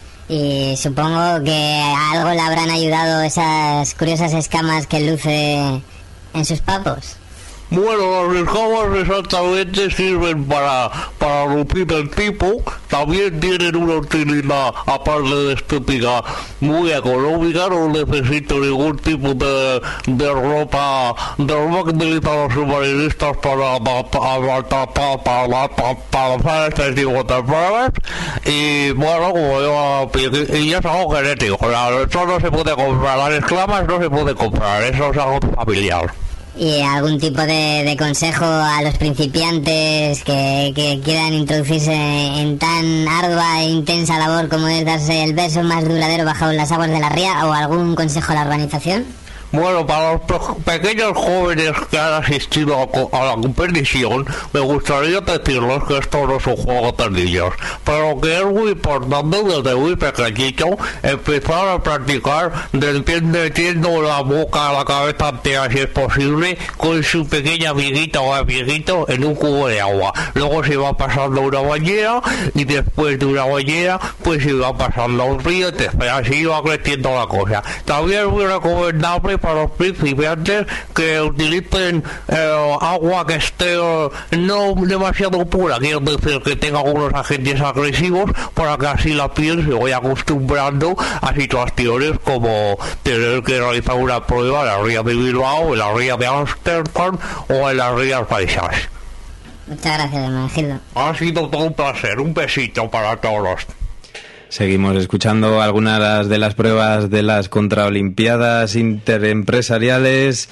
Y supongo que a algo le habrán ayudado esas curiosas escamas que luce en sus papos. Bueno, las escamas exactamente sirven para, para lucir el tipo. También tienen una utilidad, aparte de estética, muy económica. No necesito ningún tipo de, de ropa, de ropa que utilizan los submarinistas para, para, para, para, para, para, para hacer este tipo de pruebas. Y bueno, como yo, y ya es algo genético. Eso no se puede comprar, las escamas no se puede comprar, eso es algo familiar. ¿Y algún tipo de, de consejo a los principiantes que, que quieran introducirse en tan ardua e intensa labor como es darse el beso más duradero bajo las aguas de la ría? ¿O algún consejo a la organización? Bueno, para los pequeños jóvenes que han asistido a, a la competición, me gustaría decirles que esto no es un juego de niños, pero que es muy importante desde muy pequeñito empezar a practicar metiendo la boca a la cabeza entera, si es posible, con su pequeña amiguita o amiguito en un cubo de agua. Luego se va pasando una bañera y después de una bañera pues se va pasando a un río y así va creciendo la cosa. También es muy recomendable para los principiantes que utilicen eh, agua que esté eh, no demasiado pura, quiero decir que tenga algunos agentes agresivos, para que así la piel se vaya acostumbrando a situaciones como tener que realizar una prueba en la ría de Bilbao, en la ría de Ámsterdam o en las rías paisas. Muchas gracias, Hermenegildo. Ha sido todo un placer, un besito para todos. Seguimos escuchando algunas de las pruebas de las contraolimpiadas interempresariales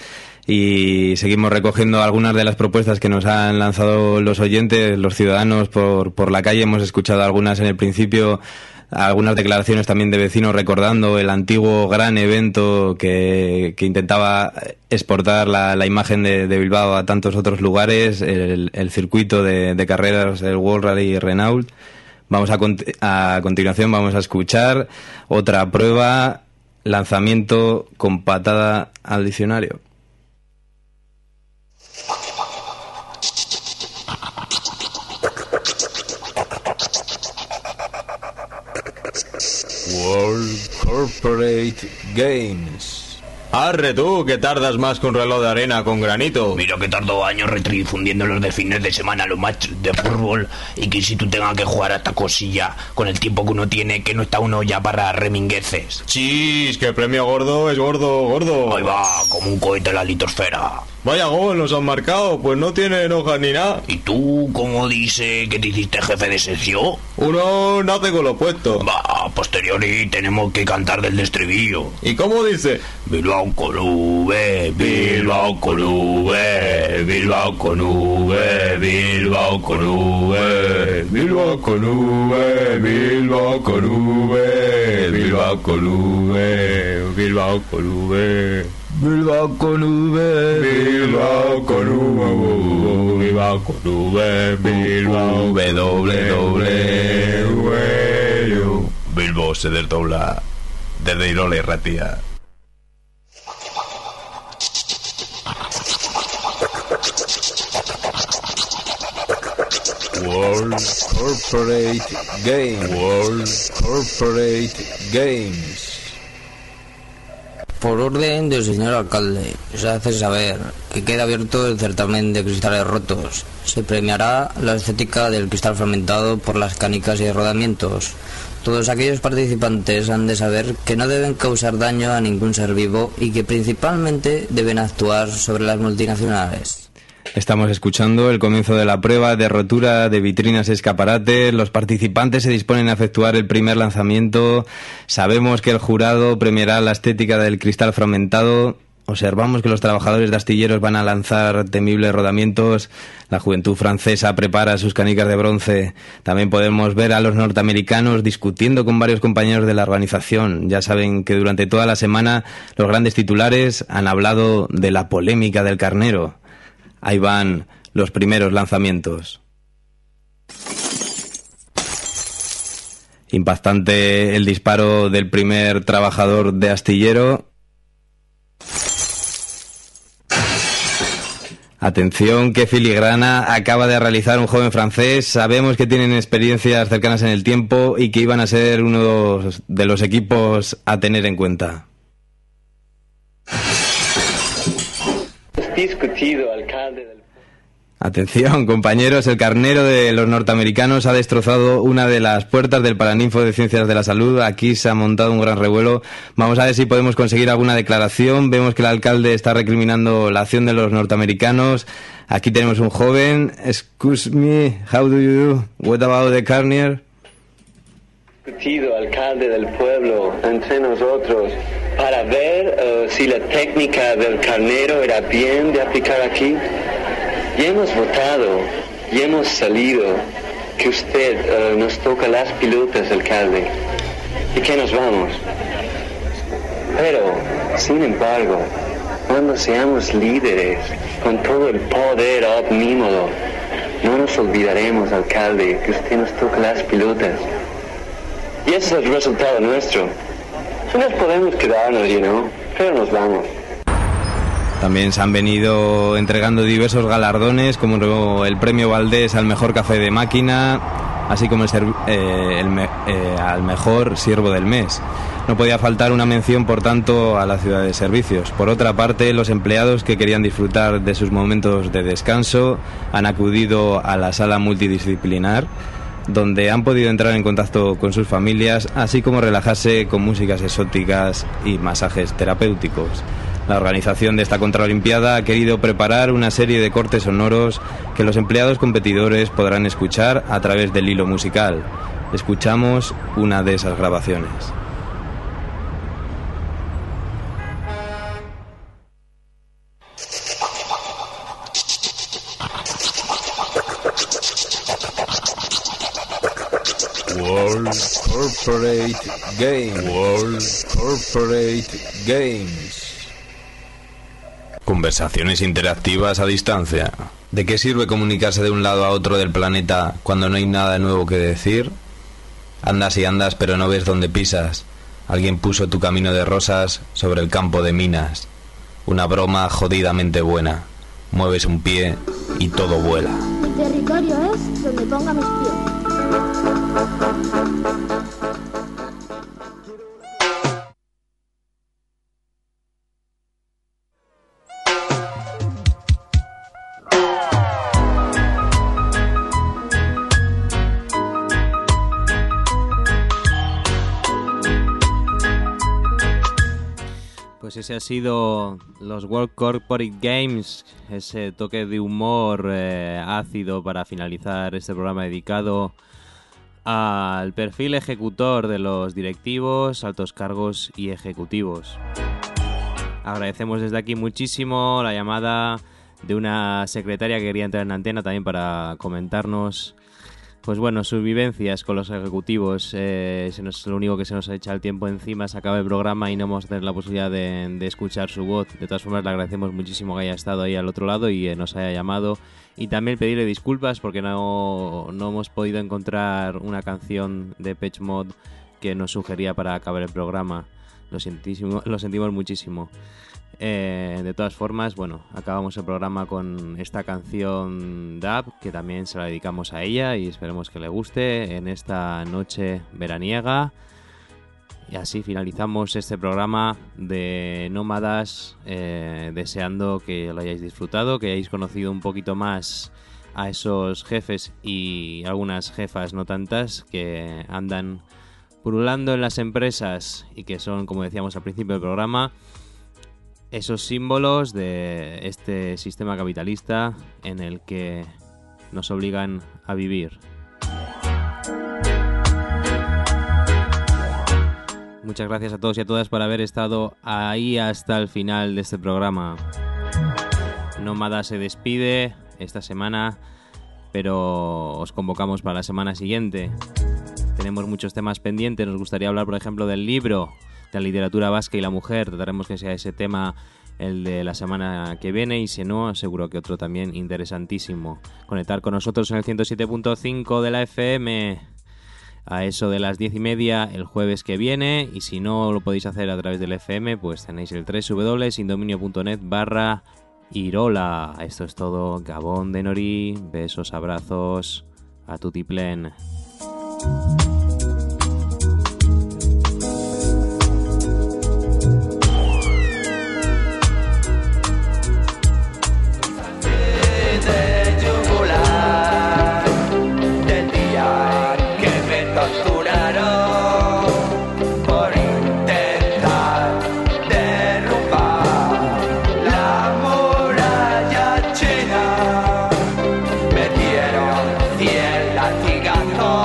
y seguimos recogiendo algunas de las propuestas que nos han lanzado los oyentes, los ciudadanos por, por la calle. Hemos escuchado algunas en el principio, algunas declaraciones también de vecinos recordando el antiguo gran evento que, que intentaba exportar la, la imagen de, de Bilbao a tantos otros lugares, el, el circuito de, de carreras, el World Rally Renault. Vamos a, a continuación vamos a escuchar otra prueba, lanzamiento con patada al diccionario. World Corporate Games. Arre tú, que tardas más que un reloj de arena con granito. Mira que tardo años retrifundiendo los de fines de semana, los matches de fútbol, y que si tú tengas que jugar a esta cosilla con el tiempo que uno tiene, que no está uno ya para remingueces. Chis, que el premio gordo es gordo, gordo. Ahí va, como un cohete en la litosfera. Vaya gol, nos han marcado, pues no tienen hojas ni nada. ¿Y tú cómo dice que te hiciste jefe de sección? Uno nace con lo puesto. Va, a posteriori tenemos que cantar del estribillo. ¿Y cómo dice? Bilbao con V, Bilbao con V, Bilbao con V, Bilbao con V, Bilbao con V, Bilbao con V, Bilbao con V, Bilbao con V. Bilbao con V, Bilbao con V, Bilbao con V, Bilbao W, W, Bilbao se desdobla desde Irola y Ratia. World Corporate Games. World Corporate Games. Por orden del señor alcalde, se hace saber que queda abierto el certamen de cristales rotos. Se premiará la estética del cristal fragmentado por las canicas y rodamientos. Todos aquellos participantes han de saber que no deben causar daño a ningún ser vivo y que principalmente deben actuar sobre las multinacionales. Estamos escuchando el comienzo de la prueba de rotura de vitrinas y escaparates. Los participantes se disponen a efectuar el primer lanzamiento. Sabemos que el jurado premiará la estética del cristal fragmentado. Observamos que los trabajadores de astilleros van a lanzar temibles rodamientos. La juventud francesa prepara sus canicas de bronce. También podemos ver a los norteamericanos discutiendo con varios compañeros de la organización. Ya saben que durante toda la semana los grandes titulares han hablado de la polémica del carnero. Ahí van los primeros lanzamientos. Impactante el disparo del primer trabajador de astillero. Atención, qué filigrana acaba de realizar un joven francés. Sabemos que tienen experiencias cercanas en el tiempo y que iban a ser uno de los equipos a tener en cuenta. Discutido, alcalde del... Atención, compañeros, el carnero de los norteamericanos ha destrozado una de las puertas del Paraninfo de Ciencias de la Salud. Aquí se ha montado un gran revuelo. Vamos a ver si podemos conseguir alguna declaración. Vemos que el alcalde está recriminando la acción de los norteamericanos. Aquí tenemos un joven. Excuse me, how do you do? What about the carnier? Discutido, alcalde del pueblo, entre nosotros, para ver uh, si la técnica del carnero era bien de aplicar aquí. Ya hemos votado, y hemos salido, que usted uh, nos toca las pilotas, alcalde, y que nos vamos. Pero, sin embargo, cuando seamos líderes, con todo el poder omnímodo, no nos olvidaremos, alcalde, que usted nos toca las pilotas. Y ese es el resultado nuestro. No nos podemos quedarnos, you know, pero nos vamos. También se han venido entregando diversos galardones, como el premio Valdés al mejor café de máquina, así como el, eh, el me eh, al mejor siervo del mes. No podía faltar una mención, por tanto, a la ciudad de servicios. Por otra parte, los empleados que querían disfrutar de sus momentos de descanso han acudido a la sala multidisciplinar, donde han podido entrar en contacto con sus familias, así como relajarse con músicas exóticas y masajes terapéuticos. La organización de esta contraolimpiada ha querido preparar una serie de cortes sonoros que los empleados competidores podrán escuchar a través del hilo musical. Escuchamos una de esas grabaciones. World Corporate Games. World Corporate Games. Conversaciones interactivas a distancia. ¿De qué sirve comunicarse de un lado a otro del planeta cuando no hay nada nuevo que decir? Andas y andas pero no ves dónde pisas. Alguien puso tu camino de rosas sobre el campo de minas. Una broma jodidamente buena. Mueves un pie y todo vuela. Mi territorio es donde ponga mis pies. Pues ese ha sido los World Corporate Games, ese toque de humor eh, ácido para finalizar este programa dedicado al perfil ejecutor de los directivos, altos cargos y ejecutivos. Agradecemos desde aquí muchísimo la llamada de una secretaria que quería entrar en antena también para comentarnos, pues bueno, sus vivencias con los ejecutivos. Eh, se nos, lo único que se nos ha echado el tiempo encima, se acaba el programa y no vamos a tener la posibilidad de, de escuchar su voz. De todas formas, le agradecemos muchísimo que haya estado ahí al otro lado y eh, nos haya llamado. Y también pedirle disculpas porque no, no hemos podido encontrar una canción de Depeche Mode que nos sugería para acabar el programa. Lo, sentísimo, lo sentimos muchísimo. Eh, de todas formas, bueno, acabamos el programa con esta canción Dub, que también se la dedicamos a ella y esperemos que le guste en esta noche veraniega. Y así finalizamos este programa de Nómadas, eh, deseando que lo hayáis disfrutado, que hayáis conocido un poquito más a esos jefes y algunas jefas no tantas que andan pululando en las empresas y que son, como decíamos al principio del programa, esos símbolos de este sistema capitalista en el que nos obligan a vivir. Muchas gracias a todos y a todas por haber estado ahí hasta el final de este programa. Nómada se despide esta semana, pero os convocamos para la semana siguiente. Tenemos muchos temas pendientes. Nos gustaría hablar, por ejemplo, del libro de la literatura vasca y la mujer. Trataremos que sea ese tema el de la semana que viene, y si no, seguro que otro también interesantísimo. Conectar con nosotros en el ciento siete punto cinco de la F M a eso de las diez y media el jueves que viene, y si no lo podéis hacer a través del F M, pues tenéis el doble u doble u doble u punto indominio punto net barra Irola. Esto es todo. Gabón de Nori, besos, abrazos, a tutiplén. Me dieron cien latigazos.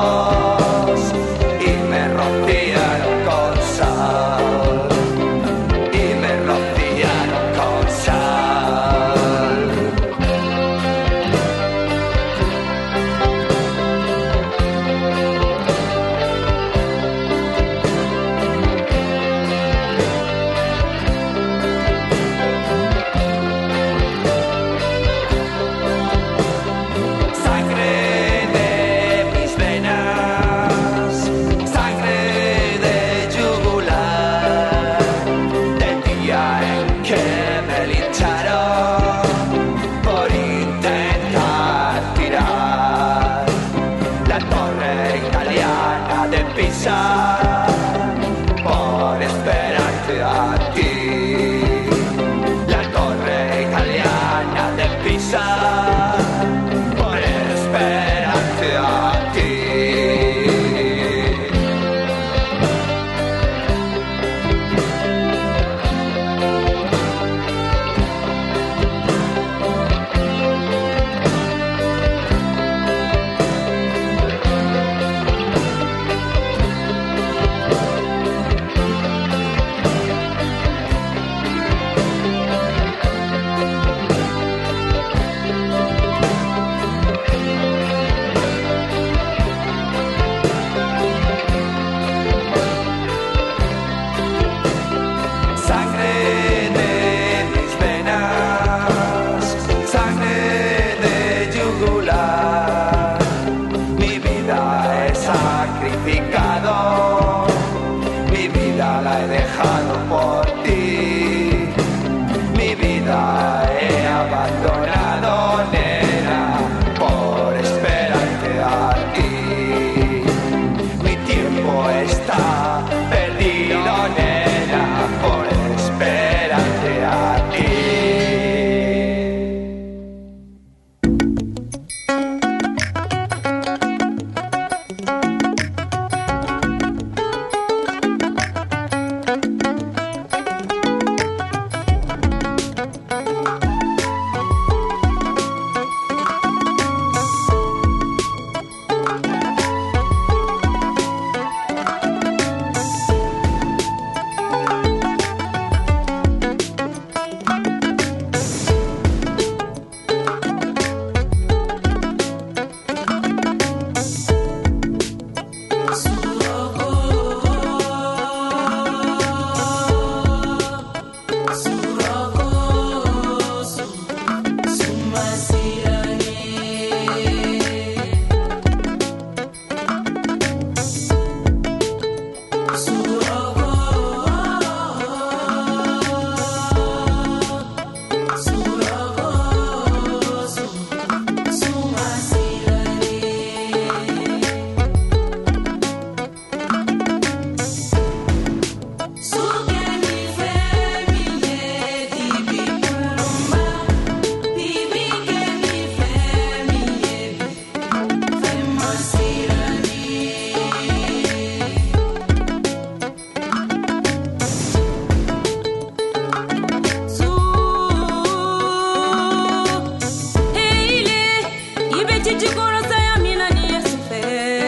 chichikoro sayamina ni yesufe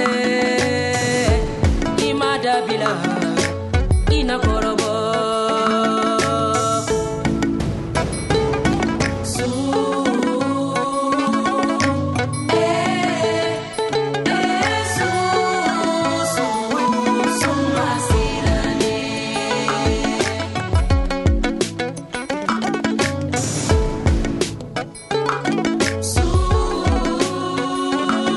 imadabila inakorobo Su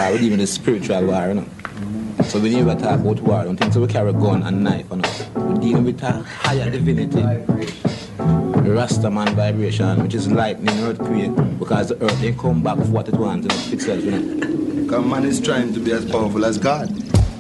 war, we're dealing with spiritual war, you know. So we never talk about war. Don't think so we carry a gun and knife, you know. We're dealing with a higher divinity. Rastaman vibration, which is lightning, earthquake, because the earth ain't come back for what it wants in itself, you know. Because man is trying to be as powerful as God.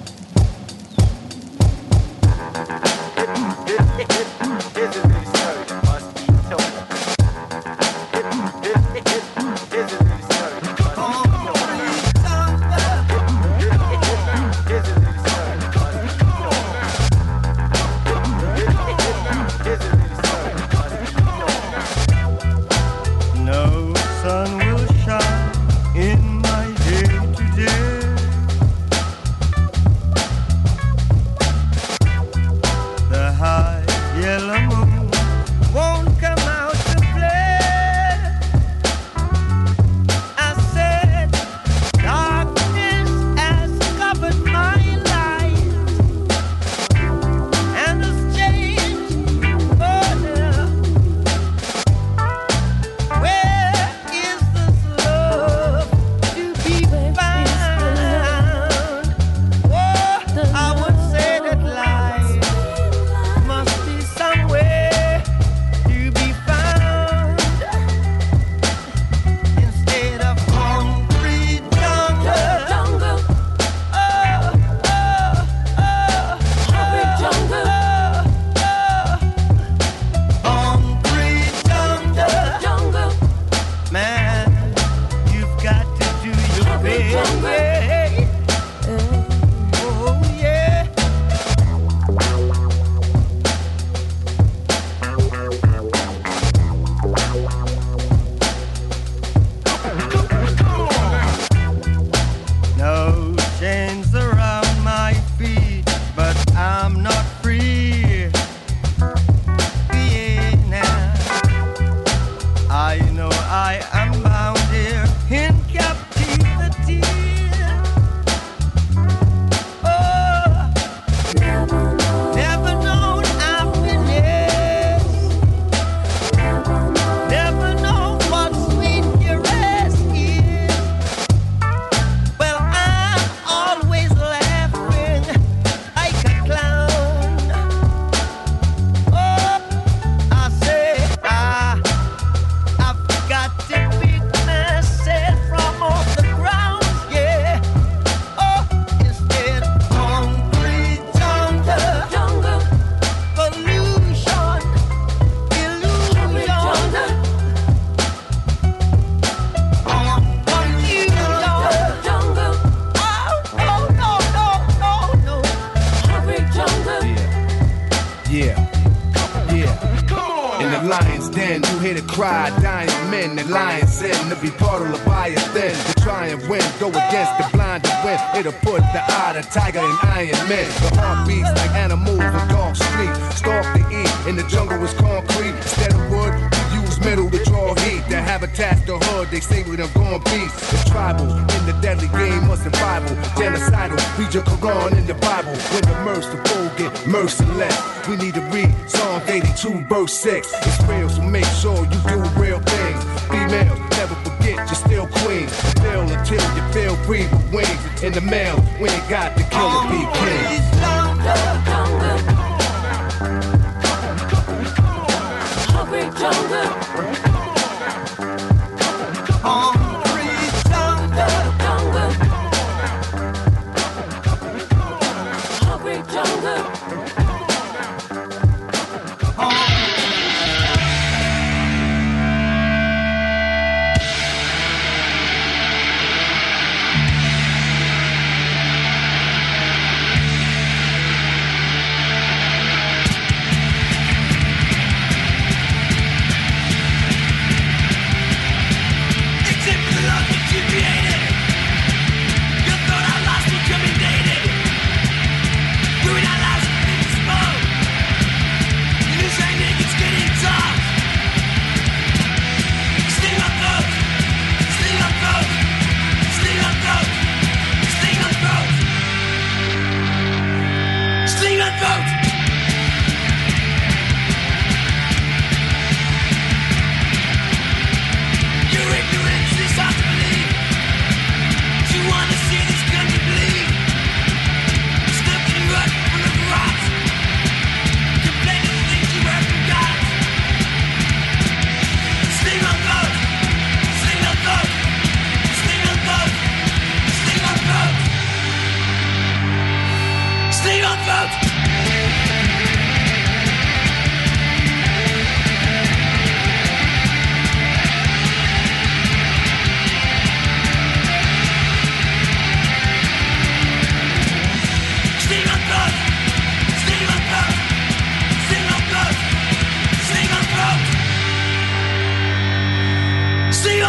Six. It's real, so make sure you do real things. Females, never forget you're still queen. Feel until you feel free with wings. In the mail, we ain't got the killer be king.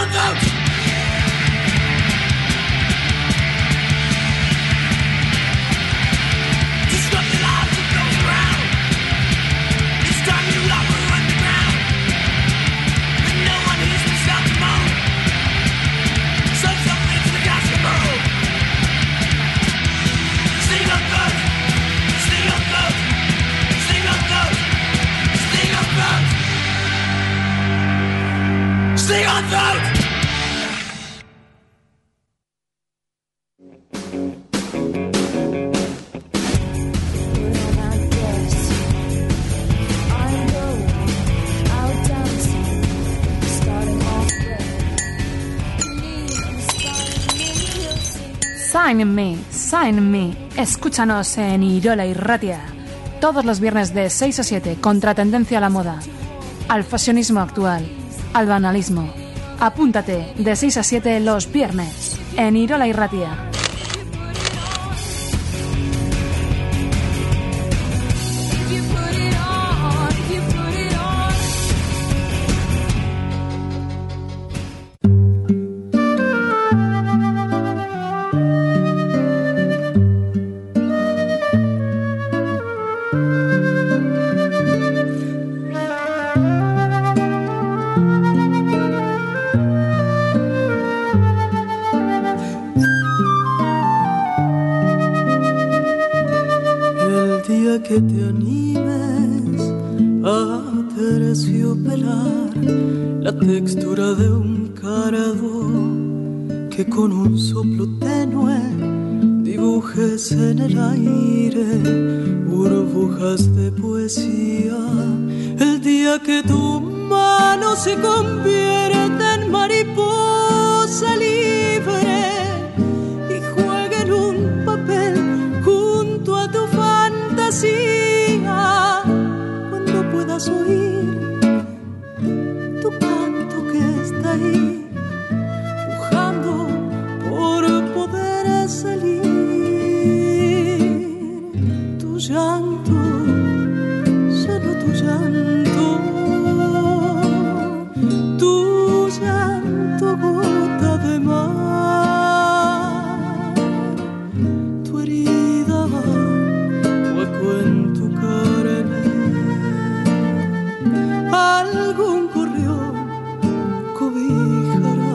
Sign Me, Sign Me. Escúchanos en Irola Irratia. Todos los viernes de seis a siete, contra tendencia a la moda, al fashionismo actual, al banalismo. Apúntate de seis a siete los viernes en Irola Irratia. Que te animes a terciopelar la textura de un cardo, que con un soplo tenue dibujes en el aire burbujas de poesía. El día que tu mano se convierte en mariposa libre y juegue en un papel junto a tu fantasía, cuando puedas oír tu canto que está ahí, pujando por poder salir, tu llanto, solo tu llanto, tu llanto gota de mar, tu herida en tu carne, algún corrió cobijará.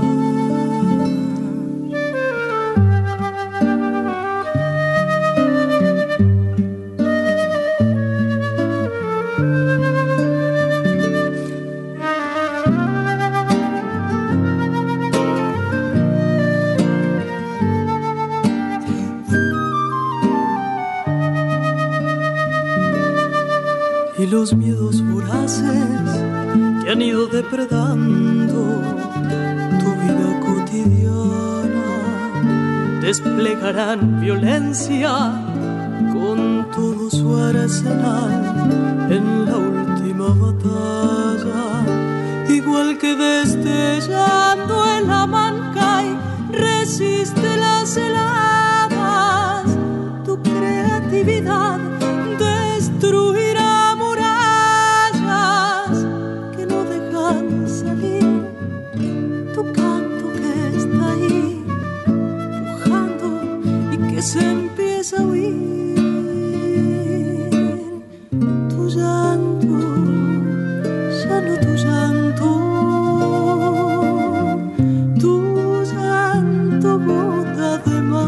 Y los miedos voraces que han ido depredando tu vida cotidiana desplegarán violencia con todo su arsenal en la última batalla, igual que destellando en la Mancay resiste las heladas. Tu creatividad destruirá se empieza a oír tu llanto, ya no tu llanto, tu llanto gota de mar.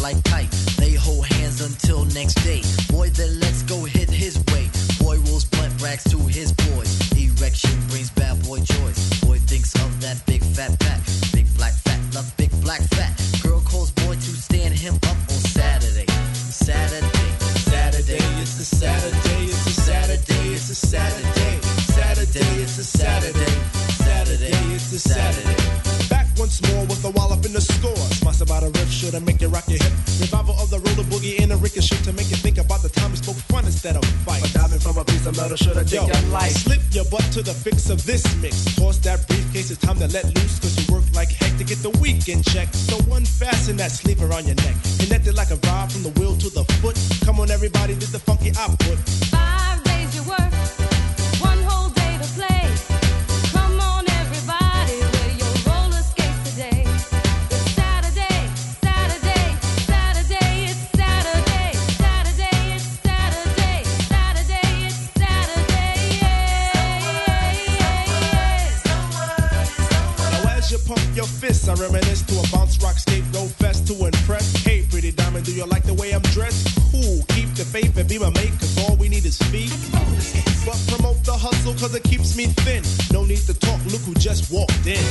like kite. They hold hands until next day. Boy, then let's go hit his way. Boy rolls blunt racks to his boys. Erection brings bad boy joys. Boy thinks of that big fat pack. Big black fat, love big black fat. Girl calls boy to stand him up on Saturday. Saturday, Saturday, it's a Saturday, it's a Saturday, it's a Saturday. Saturday, it's a Saturday. Saturday, it's a Saturday. Back once more with a wallop in the score. Sponsored by the riff should make you rock your hip. Revival of the roller boogie in a ricochet to make you think about the time we spoke fun instead of fight. But diving from a piece of metal should have taken your life. Slip your butt to the fix of this mix. Toss that briefcase, it's time to let loose. Cause you work like heck to get the weekend check. So unfasten that sleeper on your neck. Connected like a vibe from the wheel to the foot. Come on everybody, did the funky output. Five days you work, one whole day to play. Come on everybody, wear your roller skates today. It's Saturday, Saturday, Saturday, it's Saturday, Saturday, it's Saturday, Saturday, it's Saturday, yeah, yeah, yeah. Now as you pump your fists, I reminisce to a bounce rock skate roll fest to impress. Hey pretty diamond, do you like the way I'm dressed? Cool, keep the faith and be my mate, cause all we need is feet. But promote the hustle cause it keeps me thin. No need to talk, look who just walked in.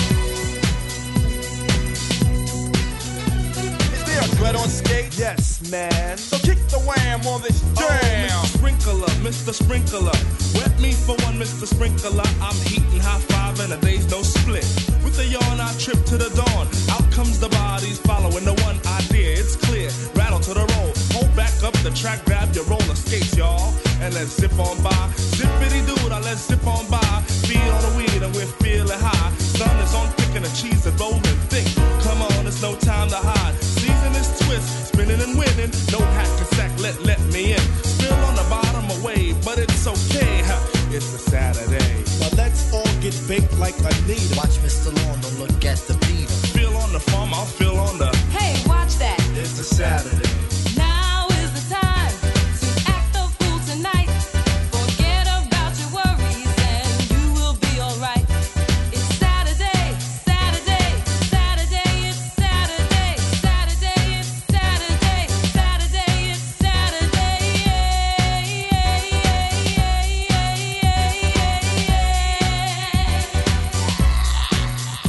Is there a dread on skate? Yes, man. So kick the wham on this jam. Oh, Mister Sprinkler, Mister Sprinkler. Wet me for one, Mister Sprinkler. I'm heating high five and a day's no split. With a yawn, I trip to the dawn. Out comes the bodies following the one idea. It's clear, rattle to the roll. Hold back up the track, grab your roller skates, y'all. And let's zip on by. Zippity dude, I let's zip on by. Feed on the weed and we're feeling high. Sun is on picking the cheese and rolling thick. Come on, it's no time to hide. Season is twist, spinning and winning. No hack to sack, let let me in. Still on the bottom away, but it's okay. Ha, it's a Saturday. Now let's all get baked like a needle. Watch Mister Lawn, don't look at the beat. Feel on the farm, I'll feel on the. Hey, watch that. It's a Saturday. Now is the time to act the fool tonight. Forget about your worries and you will be alright. It's Saturday, Saturday, Saturday, it's Saturday, Saturday, it's Saturday, Saturday, it's Saturday, yeah, yeah, yeah, yeah, yeah, yeah, yeah.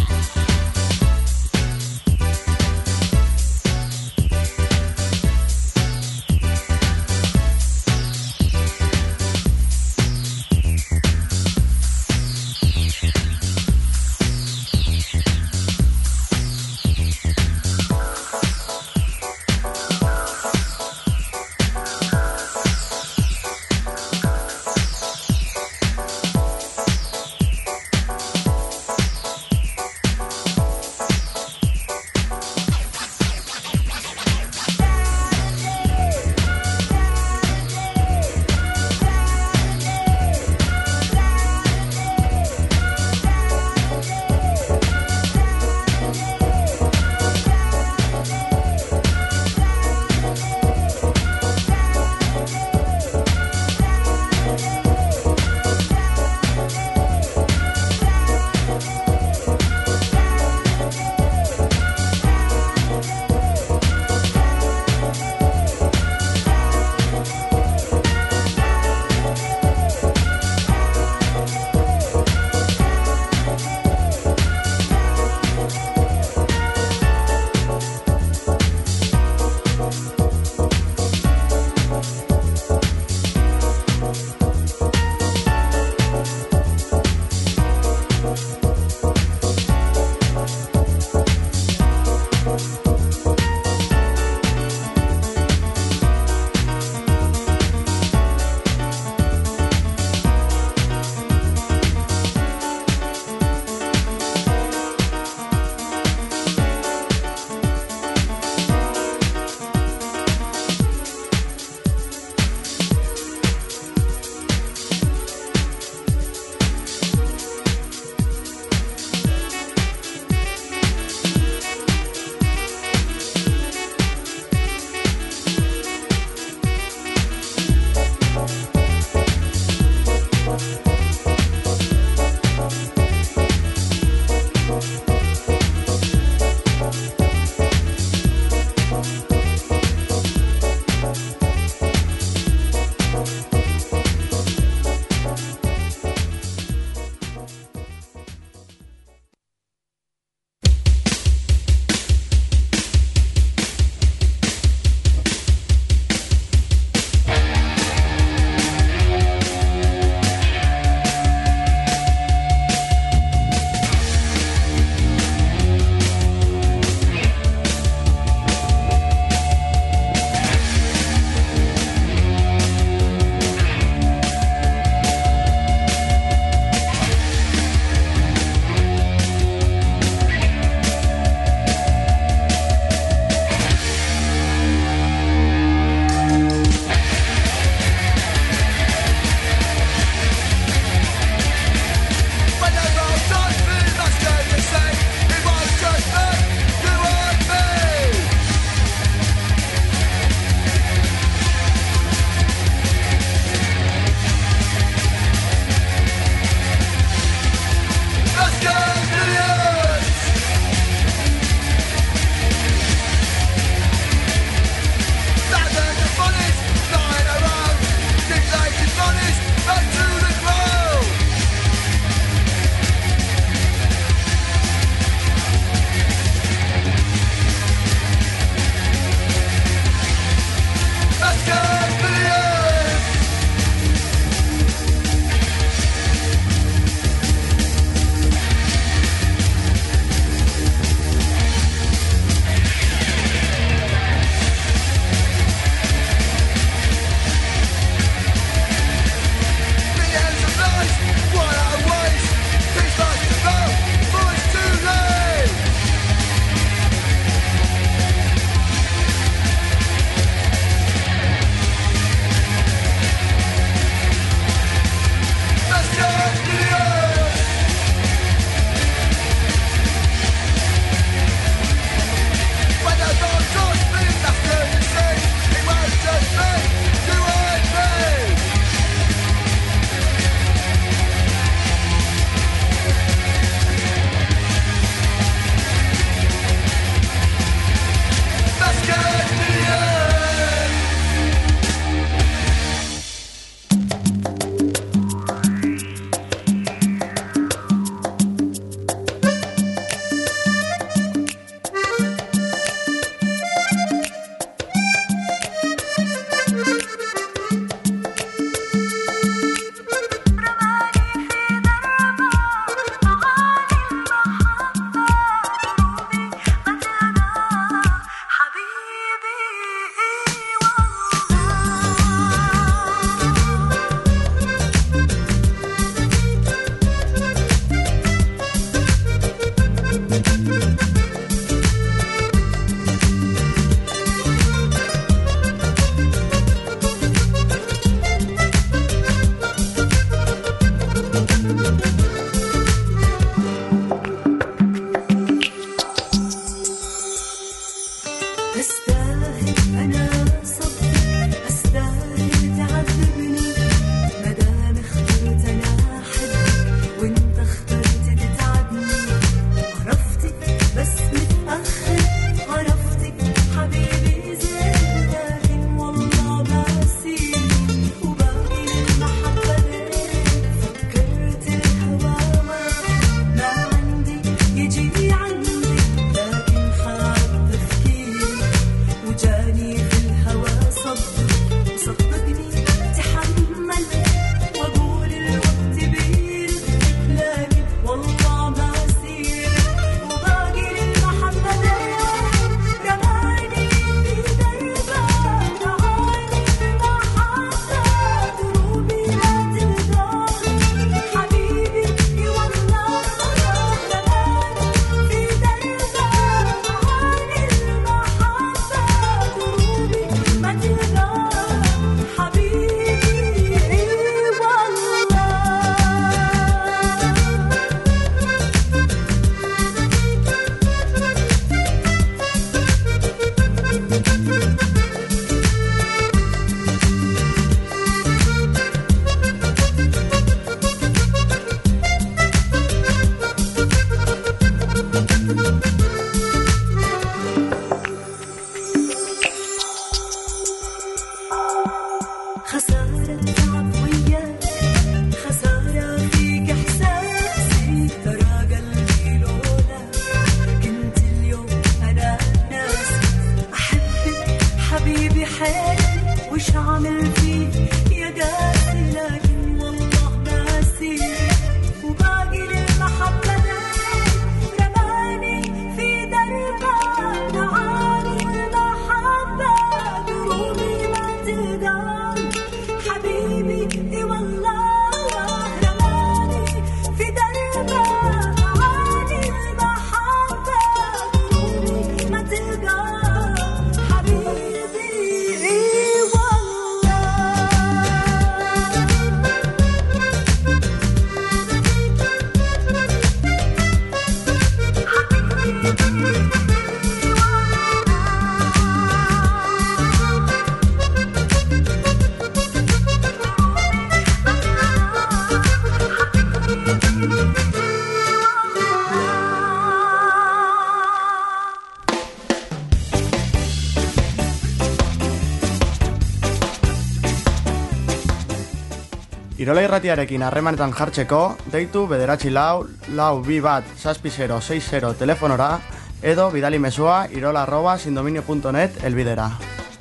Irola irratiarekin harremanetan jartzeko, deitu bederatzi lau, lau bi bat, zazpi zero, sei zero telefonora, edo bidali mezua irola arroba sindominio punto net elbidera.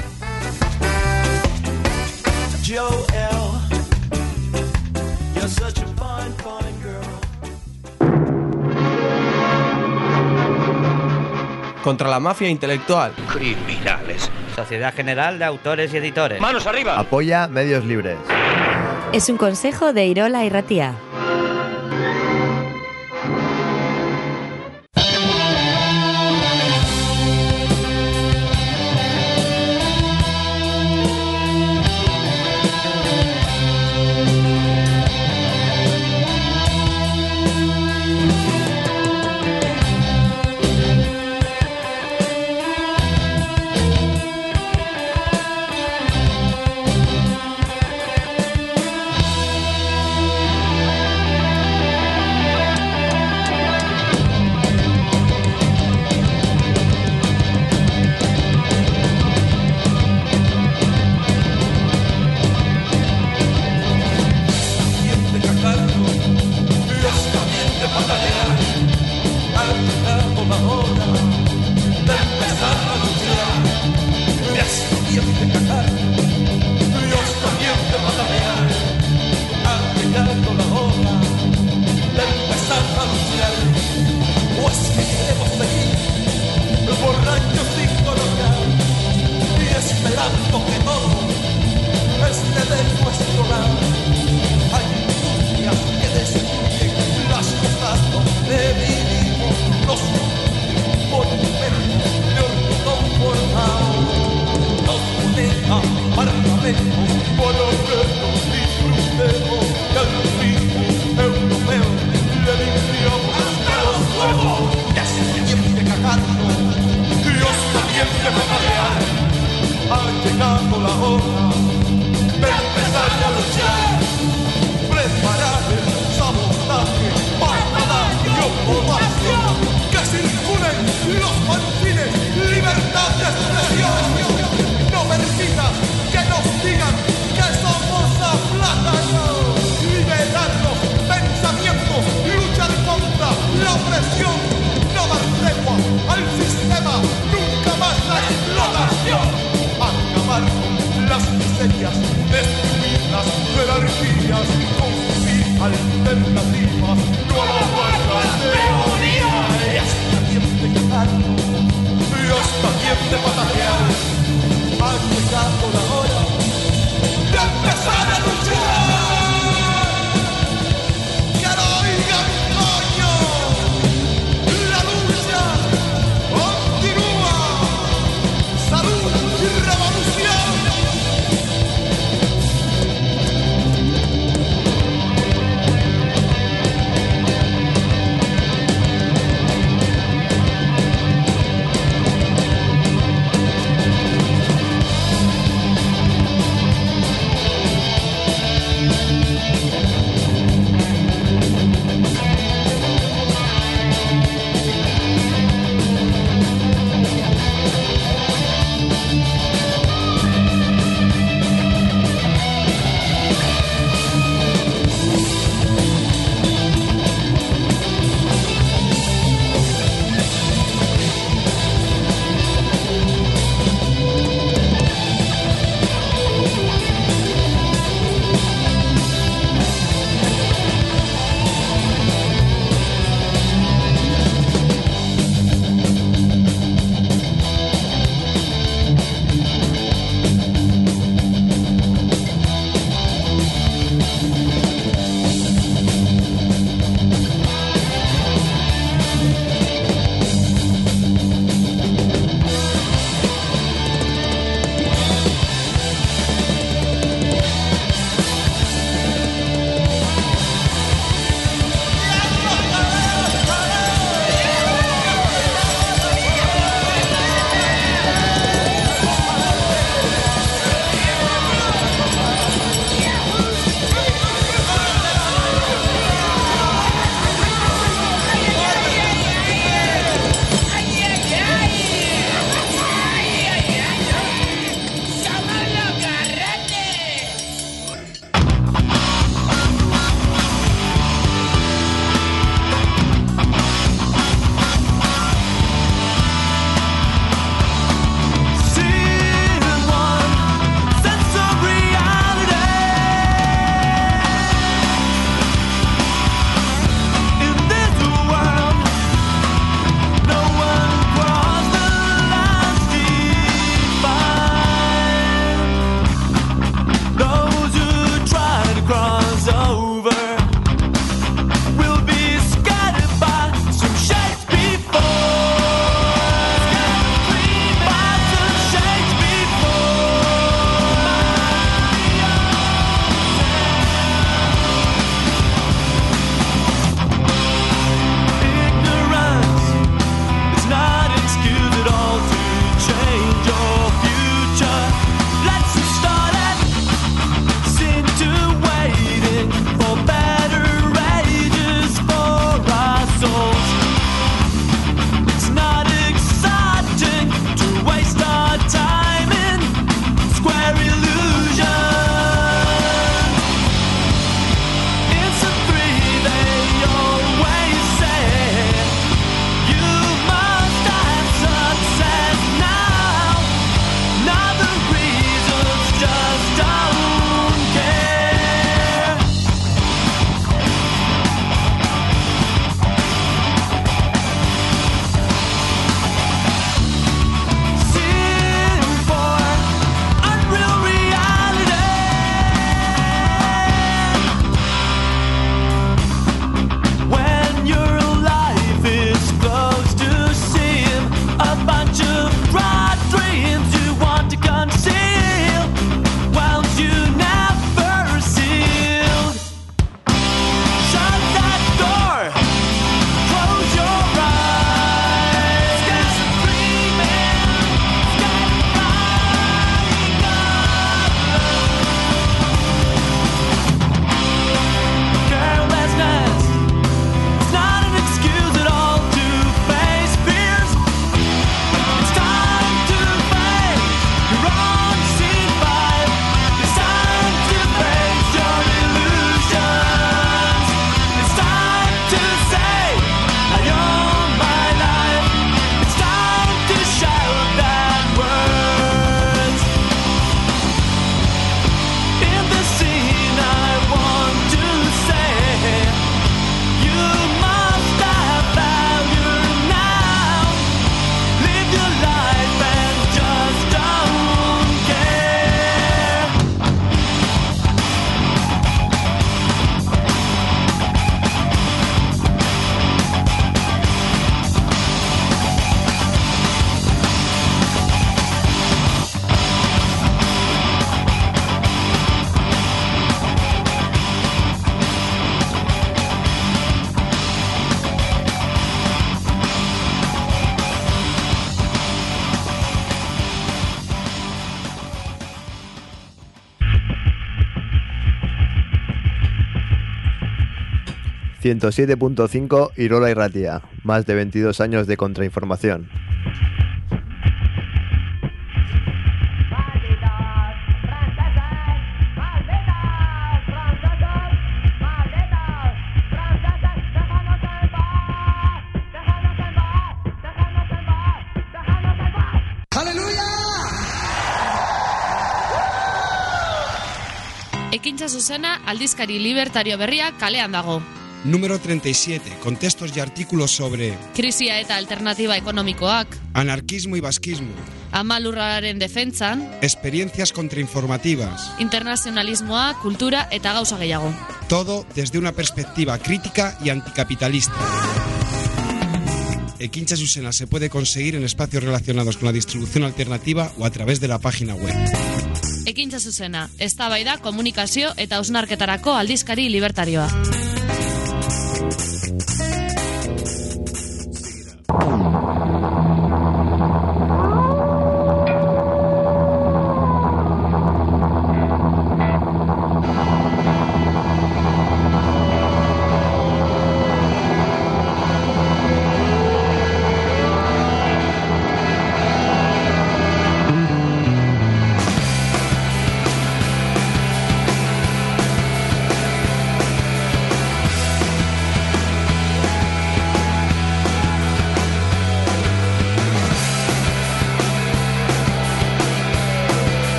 Joel, you're such a fine, fine girl. Contra la mafia intelectual. Criminales. Sociedad General de Autores y Editores. ¡Manos arriba! Apoya Medios Libres. Es un consejo de Irola y Ratia. ciento siete punto cinco Irola y Ratia. Más de veintidós años de contrainformación. Ekintza zuzena aldizkari libertario berria kalean dago. Número treinta y siete. Con textos y artículos sobre Krisia eta alternatiba ekonomikoak, anarquismo y vasquismo, ama lurraren defentsan, experiencias contrainformativas. internazionalismoa, kultura eta gauza gehiago. Todo desde una perspectiva crítica y anticapitalista. Ekintza Zuzena se puede conseguir en espacios relacionados con la distribución alternativa o a través de la página web. Ekintza zuzena, eztabaida, komunikazio eta hausnarketarako aldizkari libertarioa.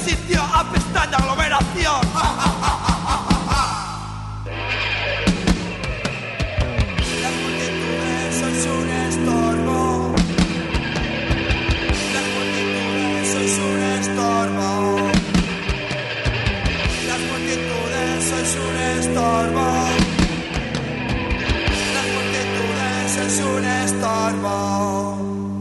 sitio apesta de aglomeración. Las multitudes sois un estorbo. Las multitudes sois un estorbo. Las multitudes sois un estorbo. Las multitudes sois un estorbo.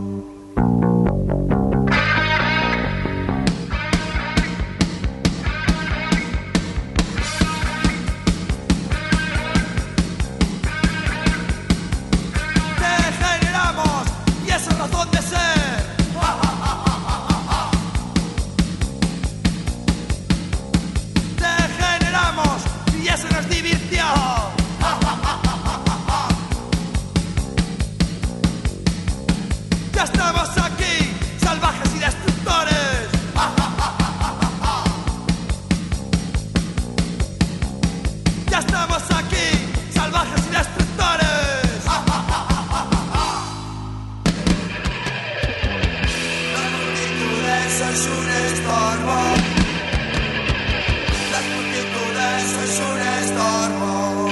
Razón de ser. Degeneramos y eso nos divirtió. Ya estamos aquí, salvajes y destructores. Ya estamos aquí, salvajes y destructores. Sois un estorbo. Las multitudes sois un estorbo.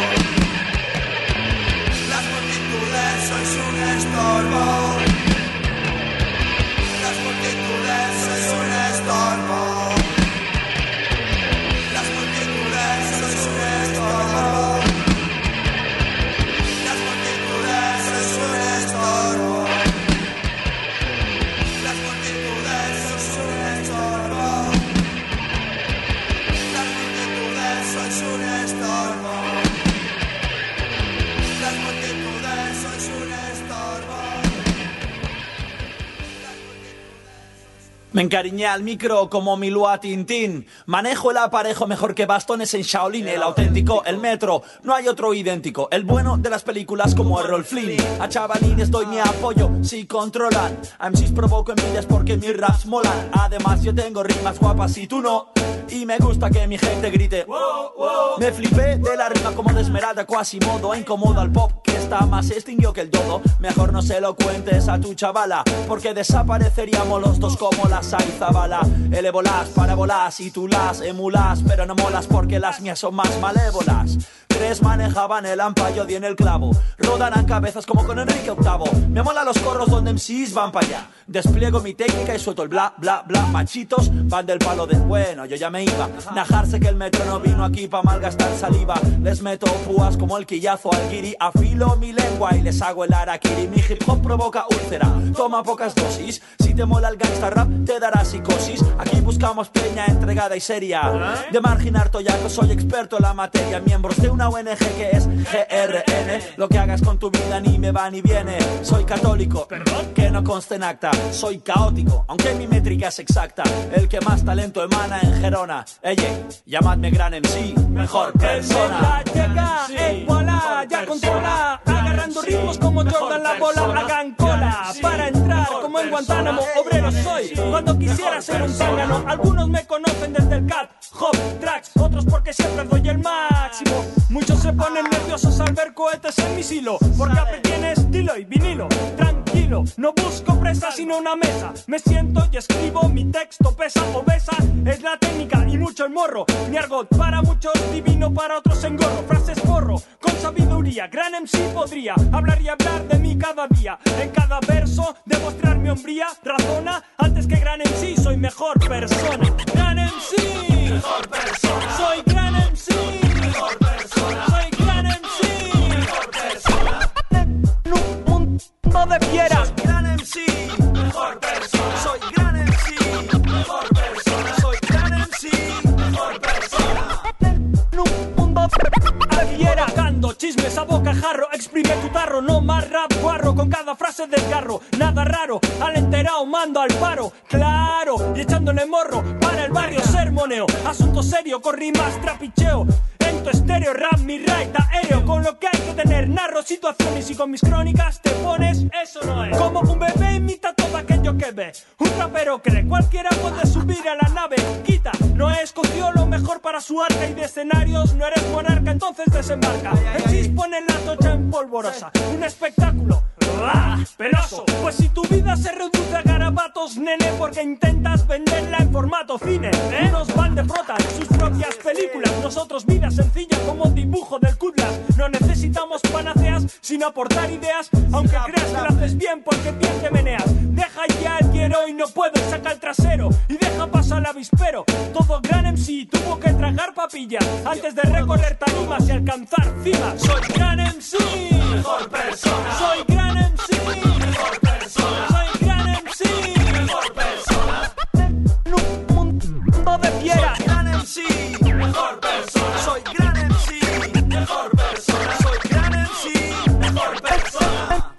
Las multitudes sois un estorbo. Las multitudes sois un estorbo. Las multitudes sois un estorbo. Las multitudes sois un estorbo. Las multitudes sois un estorbo. Las multitudes sois un estorbo. Las multitudes sois un estorbo. Me encariñé al micro como Milua Tintín. Manejo el aparejo mejor que bastones en Shaolin. El auténtico, el metro, no hay otro idéntico. El bueno de las películas como Errol Flynn. A chavalines doy mi apoyo si controlan. A M Cs provoco envidias porque mis raps molan. Además yo tengo rimas guapas y tú no. Y me gusta que mi gente grite wow, wow. Me flipé de la rima como de Esmeralda Quasimodo. Incomodo al pop que está más extinguió que el dodo. Mejor no se lo cuentes a tu chavala, porque desapareceríamos los dos como la Saizabala. Elevolas, parábolas y tú las emulas, pero no molas porque las mías son más malévolas. Tres manejaban el ampa, yo di en el clavo. Rodarán cabezas como con Enrique octavo. Me mola los corros donde M Cs van para allá. Despliego mi técnica y suelto el bla, bla, bla. Machitos van del palo de bueno, yo ya me iba. Najarse que el metro no vino aquí pa' malgastar saliva. Les meto púas como el quillazo al guiri. Afilo mi lengua y les hago el harakiri. Mi hip hop provoca úlcera, toma pocas dosis. Si te mola el gangsta rap te dará psicosis. Aquí buscamos peña entregada y seria. De marginar toyaco soy experto en la materia. Miembros de una O N G que es G R N. Lo que hagas con tu vida ni me va ni viene. Soy católico, ¿perdón? Que no conste en acta. Soy caótico, aunque mi métrica es exacta. El que más talento emana en Gerona. Ey, llamadme gran M C, mejor persona. Llega, eh, voilà, ya controla. Agarrando ritmos como Jordan la bola. Hagan cola para entrar como en Guantánamo. Obrero soy cuando quisiera ser un zángano. Algunos me conocen desde el cat, hop, tracks. Otros porque siempre doy el máximo. Muchos se ponen nerviosos al ver cohetes en mi silo, porque Apple tiene estilo y vinilo. Tranquilo, no busco presa sino una mesa. Me siento y escribo, mi texto pesa obesa. Es la técnica y mucho el morro. Mi argot para muchos divino, para otros engorro. Frases forro, con sabiduría. Gran M C podría hablar y hablar de mí cada día. En cada verso demostrar mi hombría. Razona antes que gran M C, soy mejor persona. Gran M C, mejor persona. Soy gran M C, mejor persona. Soy gran M C, mejor persona. En un mundo de fieras. Soy gran M C, mejor persona. Soy gran M C, mejor persona. Soy gran M C, mejor persona. En un mundo de fieras. Cando chismes a bocajarro, exprime tu tarro. No más rap guarro, con cada frase desgarro. Nada raro, al enterado mando al paro. Claro, y echándole morro para el barrio sermoneo. Asunto serio, con rimas trapicheo. En tu estéreo, rap, mi right aéreo. Con lo que hay que tener, narro situaciones. Y con mis crónicas te pones, eso no es. Como un bebé imita todo aquello que ve. Un rapero cree, cualquiera puede subir a la nave. Quita, no escogió lo mejor para su arte. Y de escenarios no eres monarca, entonces desembarca. El chis pone la tocha en polvorosa. Un espectáculo, ¡Ah! ¡Penoso! Pues si tu vida se reduce a garabatos, nene, porque intentas venderla en formato cine, ¿eh? Unos van de frota en sus propias películas, nosotros vida sencilla como dibujo del Cutlass. No necesitamos panaceas, sino aportar ideas, aunque creas que lo haces bien porque bien te meneas. Deja ya el quiero y no puedo, y saca el trasero y deja pasar al avispero. Todo gran M C tuvo que tragar papillas antes de recorrer tarimas y alcanzar cimas. Soy gran M C, mejor persona. Soy gran M C, mejor persona. Soy gran M C, mejor persona. Un mundo de fieras. Soy gran M C, mejor persona. Soy gran M C, mejor persona. Soy gran M C, mejor persona.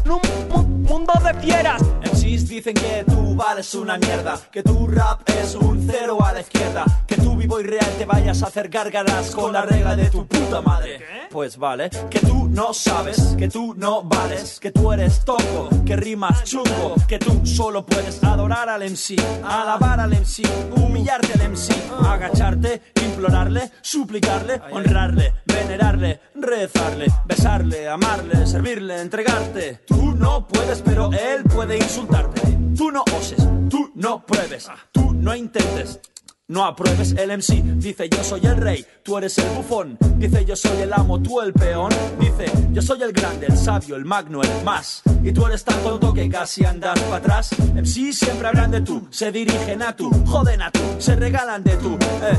Un mundo de fieras. M Cs dicen que tú vales una mierda, que tu rap es un cero a la izquierda, que tú vivo y real te vayas a hacer gárgaras con la regla de tu puta madre. Pues vale, que tú no sabes, que tú no vales, que tú eres tongo, que rimas chungo, que tú solo puedes adorar al M C, alabar al M C, humillarte al M C, agacharte, implorarle, suplicarle, honrarle, venerarle, rezarle, besarle, amarle, servirle, entregarte. Tú no puedes, pero él puede insultarte. Tú no oses, tú no pruebes, tú no intentes, no apruebes. El M C dice yo soy el rey, tú eres el bufón. Dice yo soy el amo, tú el peón. Dice yo soy el grande, el sabio, el magno, el más. Y tú eres tan tonto que casi andas para atrás. M C siempre hablan de tú, se dirigen a tú, joden a tú, se regalan de tú. Eh.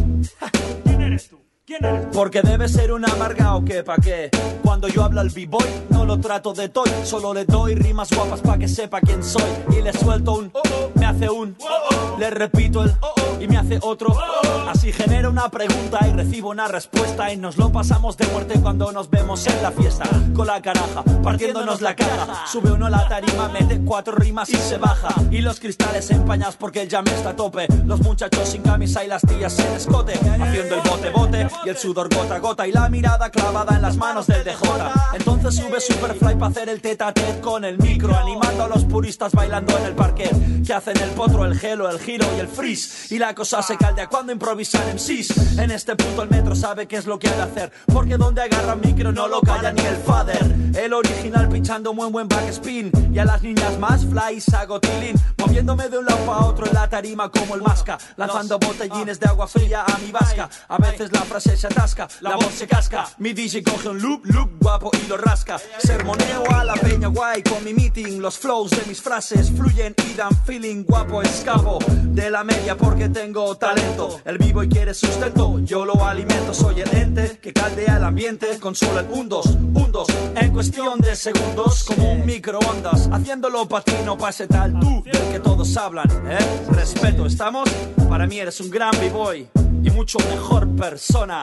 ¿Quién eres tú? ¿Quién eres? Porque debe ser un amargao que pa' qué. Cuando yo hablo al b-boy no lo trato de toy, solo le doy rimas guapas pa' que sepa quién soy. Y le suelto un oh, oh, me hace un oh, oh. Le repito el oh, oh, y me hace otro oh, oh. Así genero una pregunta y recibo una respuesta, y nos lo pasamos de muerte cuando nos vemos en la fiesta. Con la caraja, partiéndonos la caja. Sube uno a la tarima, mete cuatro rimas y se baja. Y los cristales empañados porque el jam está a tope. Los muchachos sin camisa y las tías en escote, haciendo el bote bote y el sudor gota a gota, y la mirada clavada en las manos del D J. Entonces sube Superfly para hacer el tete a tete con el micro, animando a los puristas bailando en el parquet, que hacen el potro, el gelo, el giro y el freeze. Y la cosa se caldea cuando improvisan M Cs. En este punto el metro sabe qué es lo que ha de hacer, porque donde agarra micro no lo calla ni el father. El original pinchando muy buen backspin, y a las niñas más fly hago tilín, moviéndome de un lado para otro en la tarima como el masca, lanzando botellines de agua fría a mi vasca. A veces la frase se atasca, la voz se casca, mi D J coge un loop, loop guapo y lo rasca. Sermoneo a la peña guay con mi meeting, los flows de mis frases fluyen y dan feeling guapo. Escapo de la media porque tengo talento, el vivo y quiere sustento, yo lo alimento. Soy el ente que caldea el ambiente con solo el un, dos, un, dos, en cuestión de segundos, como un microondas, haciéndolo pa' ti, no pa' ese tal tú del que todos hablan, ¿eh? Respeto, ¿estamos? Para mí eres un gran b-boy y mucho mejor persona,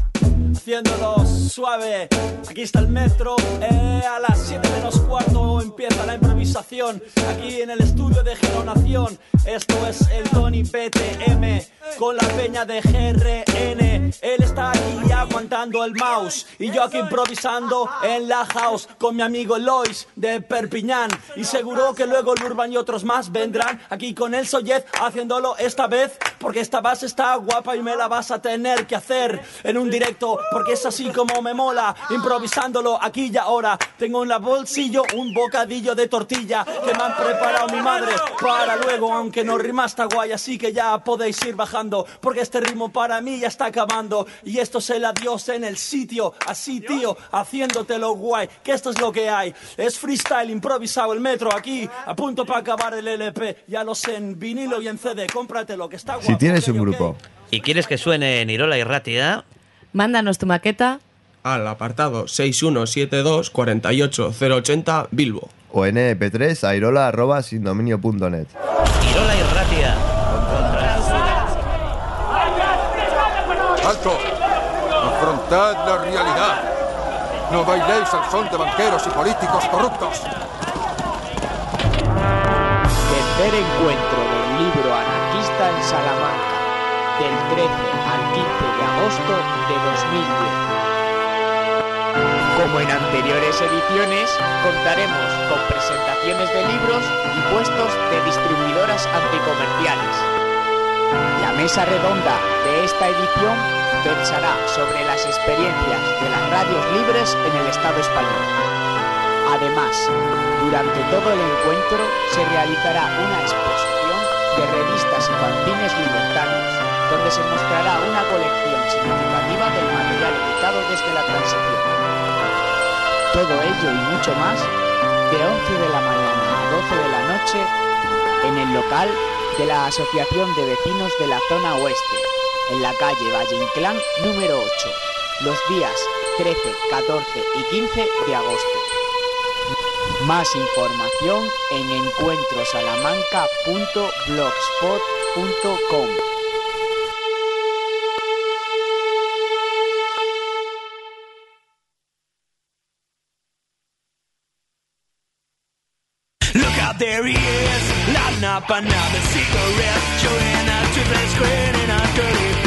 haciéndolo suave. Aquí está el metro, eh, a las siete menos cuarto empieza la improvisación, aquí en el estudio de Geronación. Esto es el Tony B T M con la peña de G R N. Él está aquí aguantando el mouse y yo aquí improvisando en la house con mi amigo Lois de Perpiñán. Y seguro que luego el Urban y otros más vendrán aquí con el Soyez haciéndolo esta vez, porque esta base está guapa y me la vas a tener que hacer en un directo, porque es así como me mola, improvisándolo aquí y ahora. Tengo en la bolsillo un bocadillo de tortilla que me han preparado mi madre para luego, aunque no rima está guay, así que ya podéis ir bajando, porque este ritmo para mí ya está acabando. Y esto es el adiós en el sitio, así tío, haciéndotelo guay, que esto es lo que hay. Es freestyle improvisado el metro aquí, a punto para acabar el L P. Ya lo sé, en vinilo y en C D, cómpratelo que está guapo. Si tienes un grupo y quieres que suene en Irola y Ratia, mándanos tu maqueta al apartado seis uno siete dos cuatro ocho cero ochenta Bilbo o en eme pe tres a irola arroba sindominio punto net. Irola y Ratia. ¡Alto! ¡Afrontad la realidad! ¡No bailéis al son de banqueros y políticos corruptos! Tercer encuentro del libro anarquista en Salamanca, del trece al quince de agosto de dos mil diez. Como en anteriores ediciones, contaremos con presentaciones de libros y puestos de distribuidoras anticomerciales. La mesa redonda de esta edición versará sobre las experiencias de las radios libres en el Estado español. Además, durante todo el encuentro se realizará una exposición de revistas y fanzines libertarios, donde se mostrará una colección significativa del material editado desde la transición. Todo ello y mucho más, de once de la mañana a doce de la noche, en el local de la Asociación de Vecinos de la Zona Oeste, en la calle Valle Inclán número ocho, los días trece, catorce y quince de agosto. Más información en encuentrosalamanca punto blogspot punto com. Look out, there he is, lighting up another cigarette, chewing a triple screen in a dirty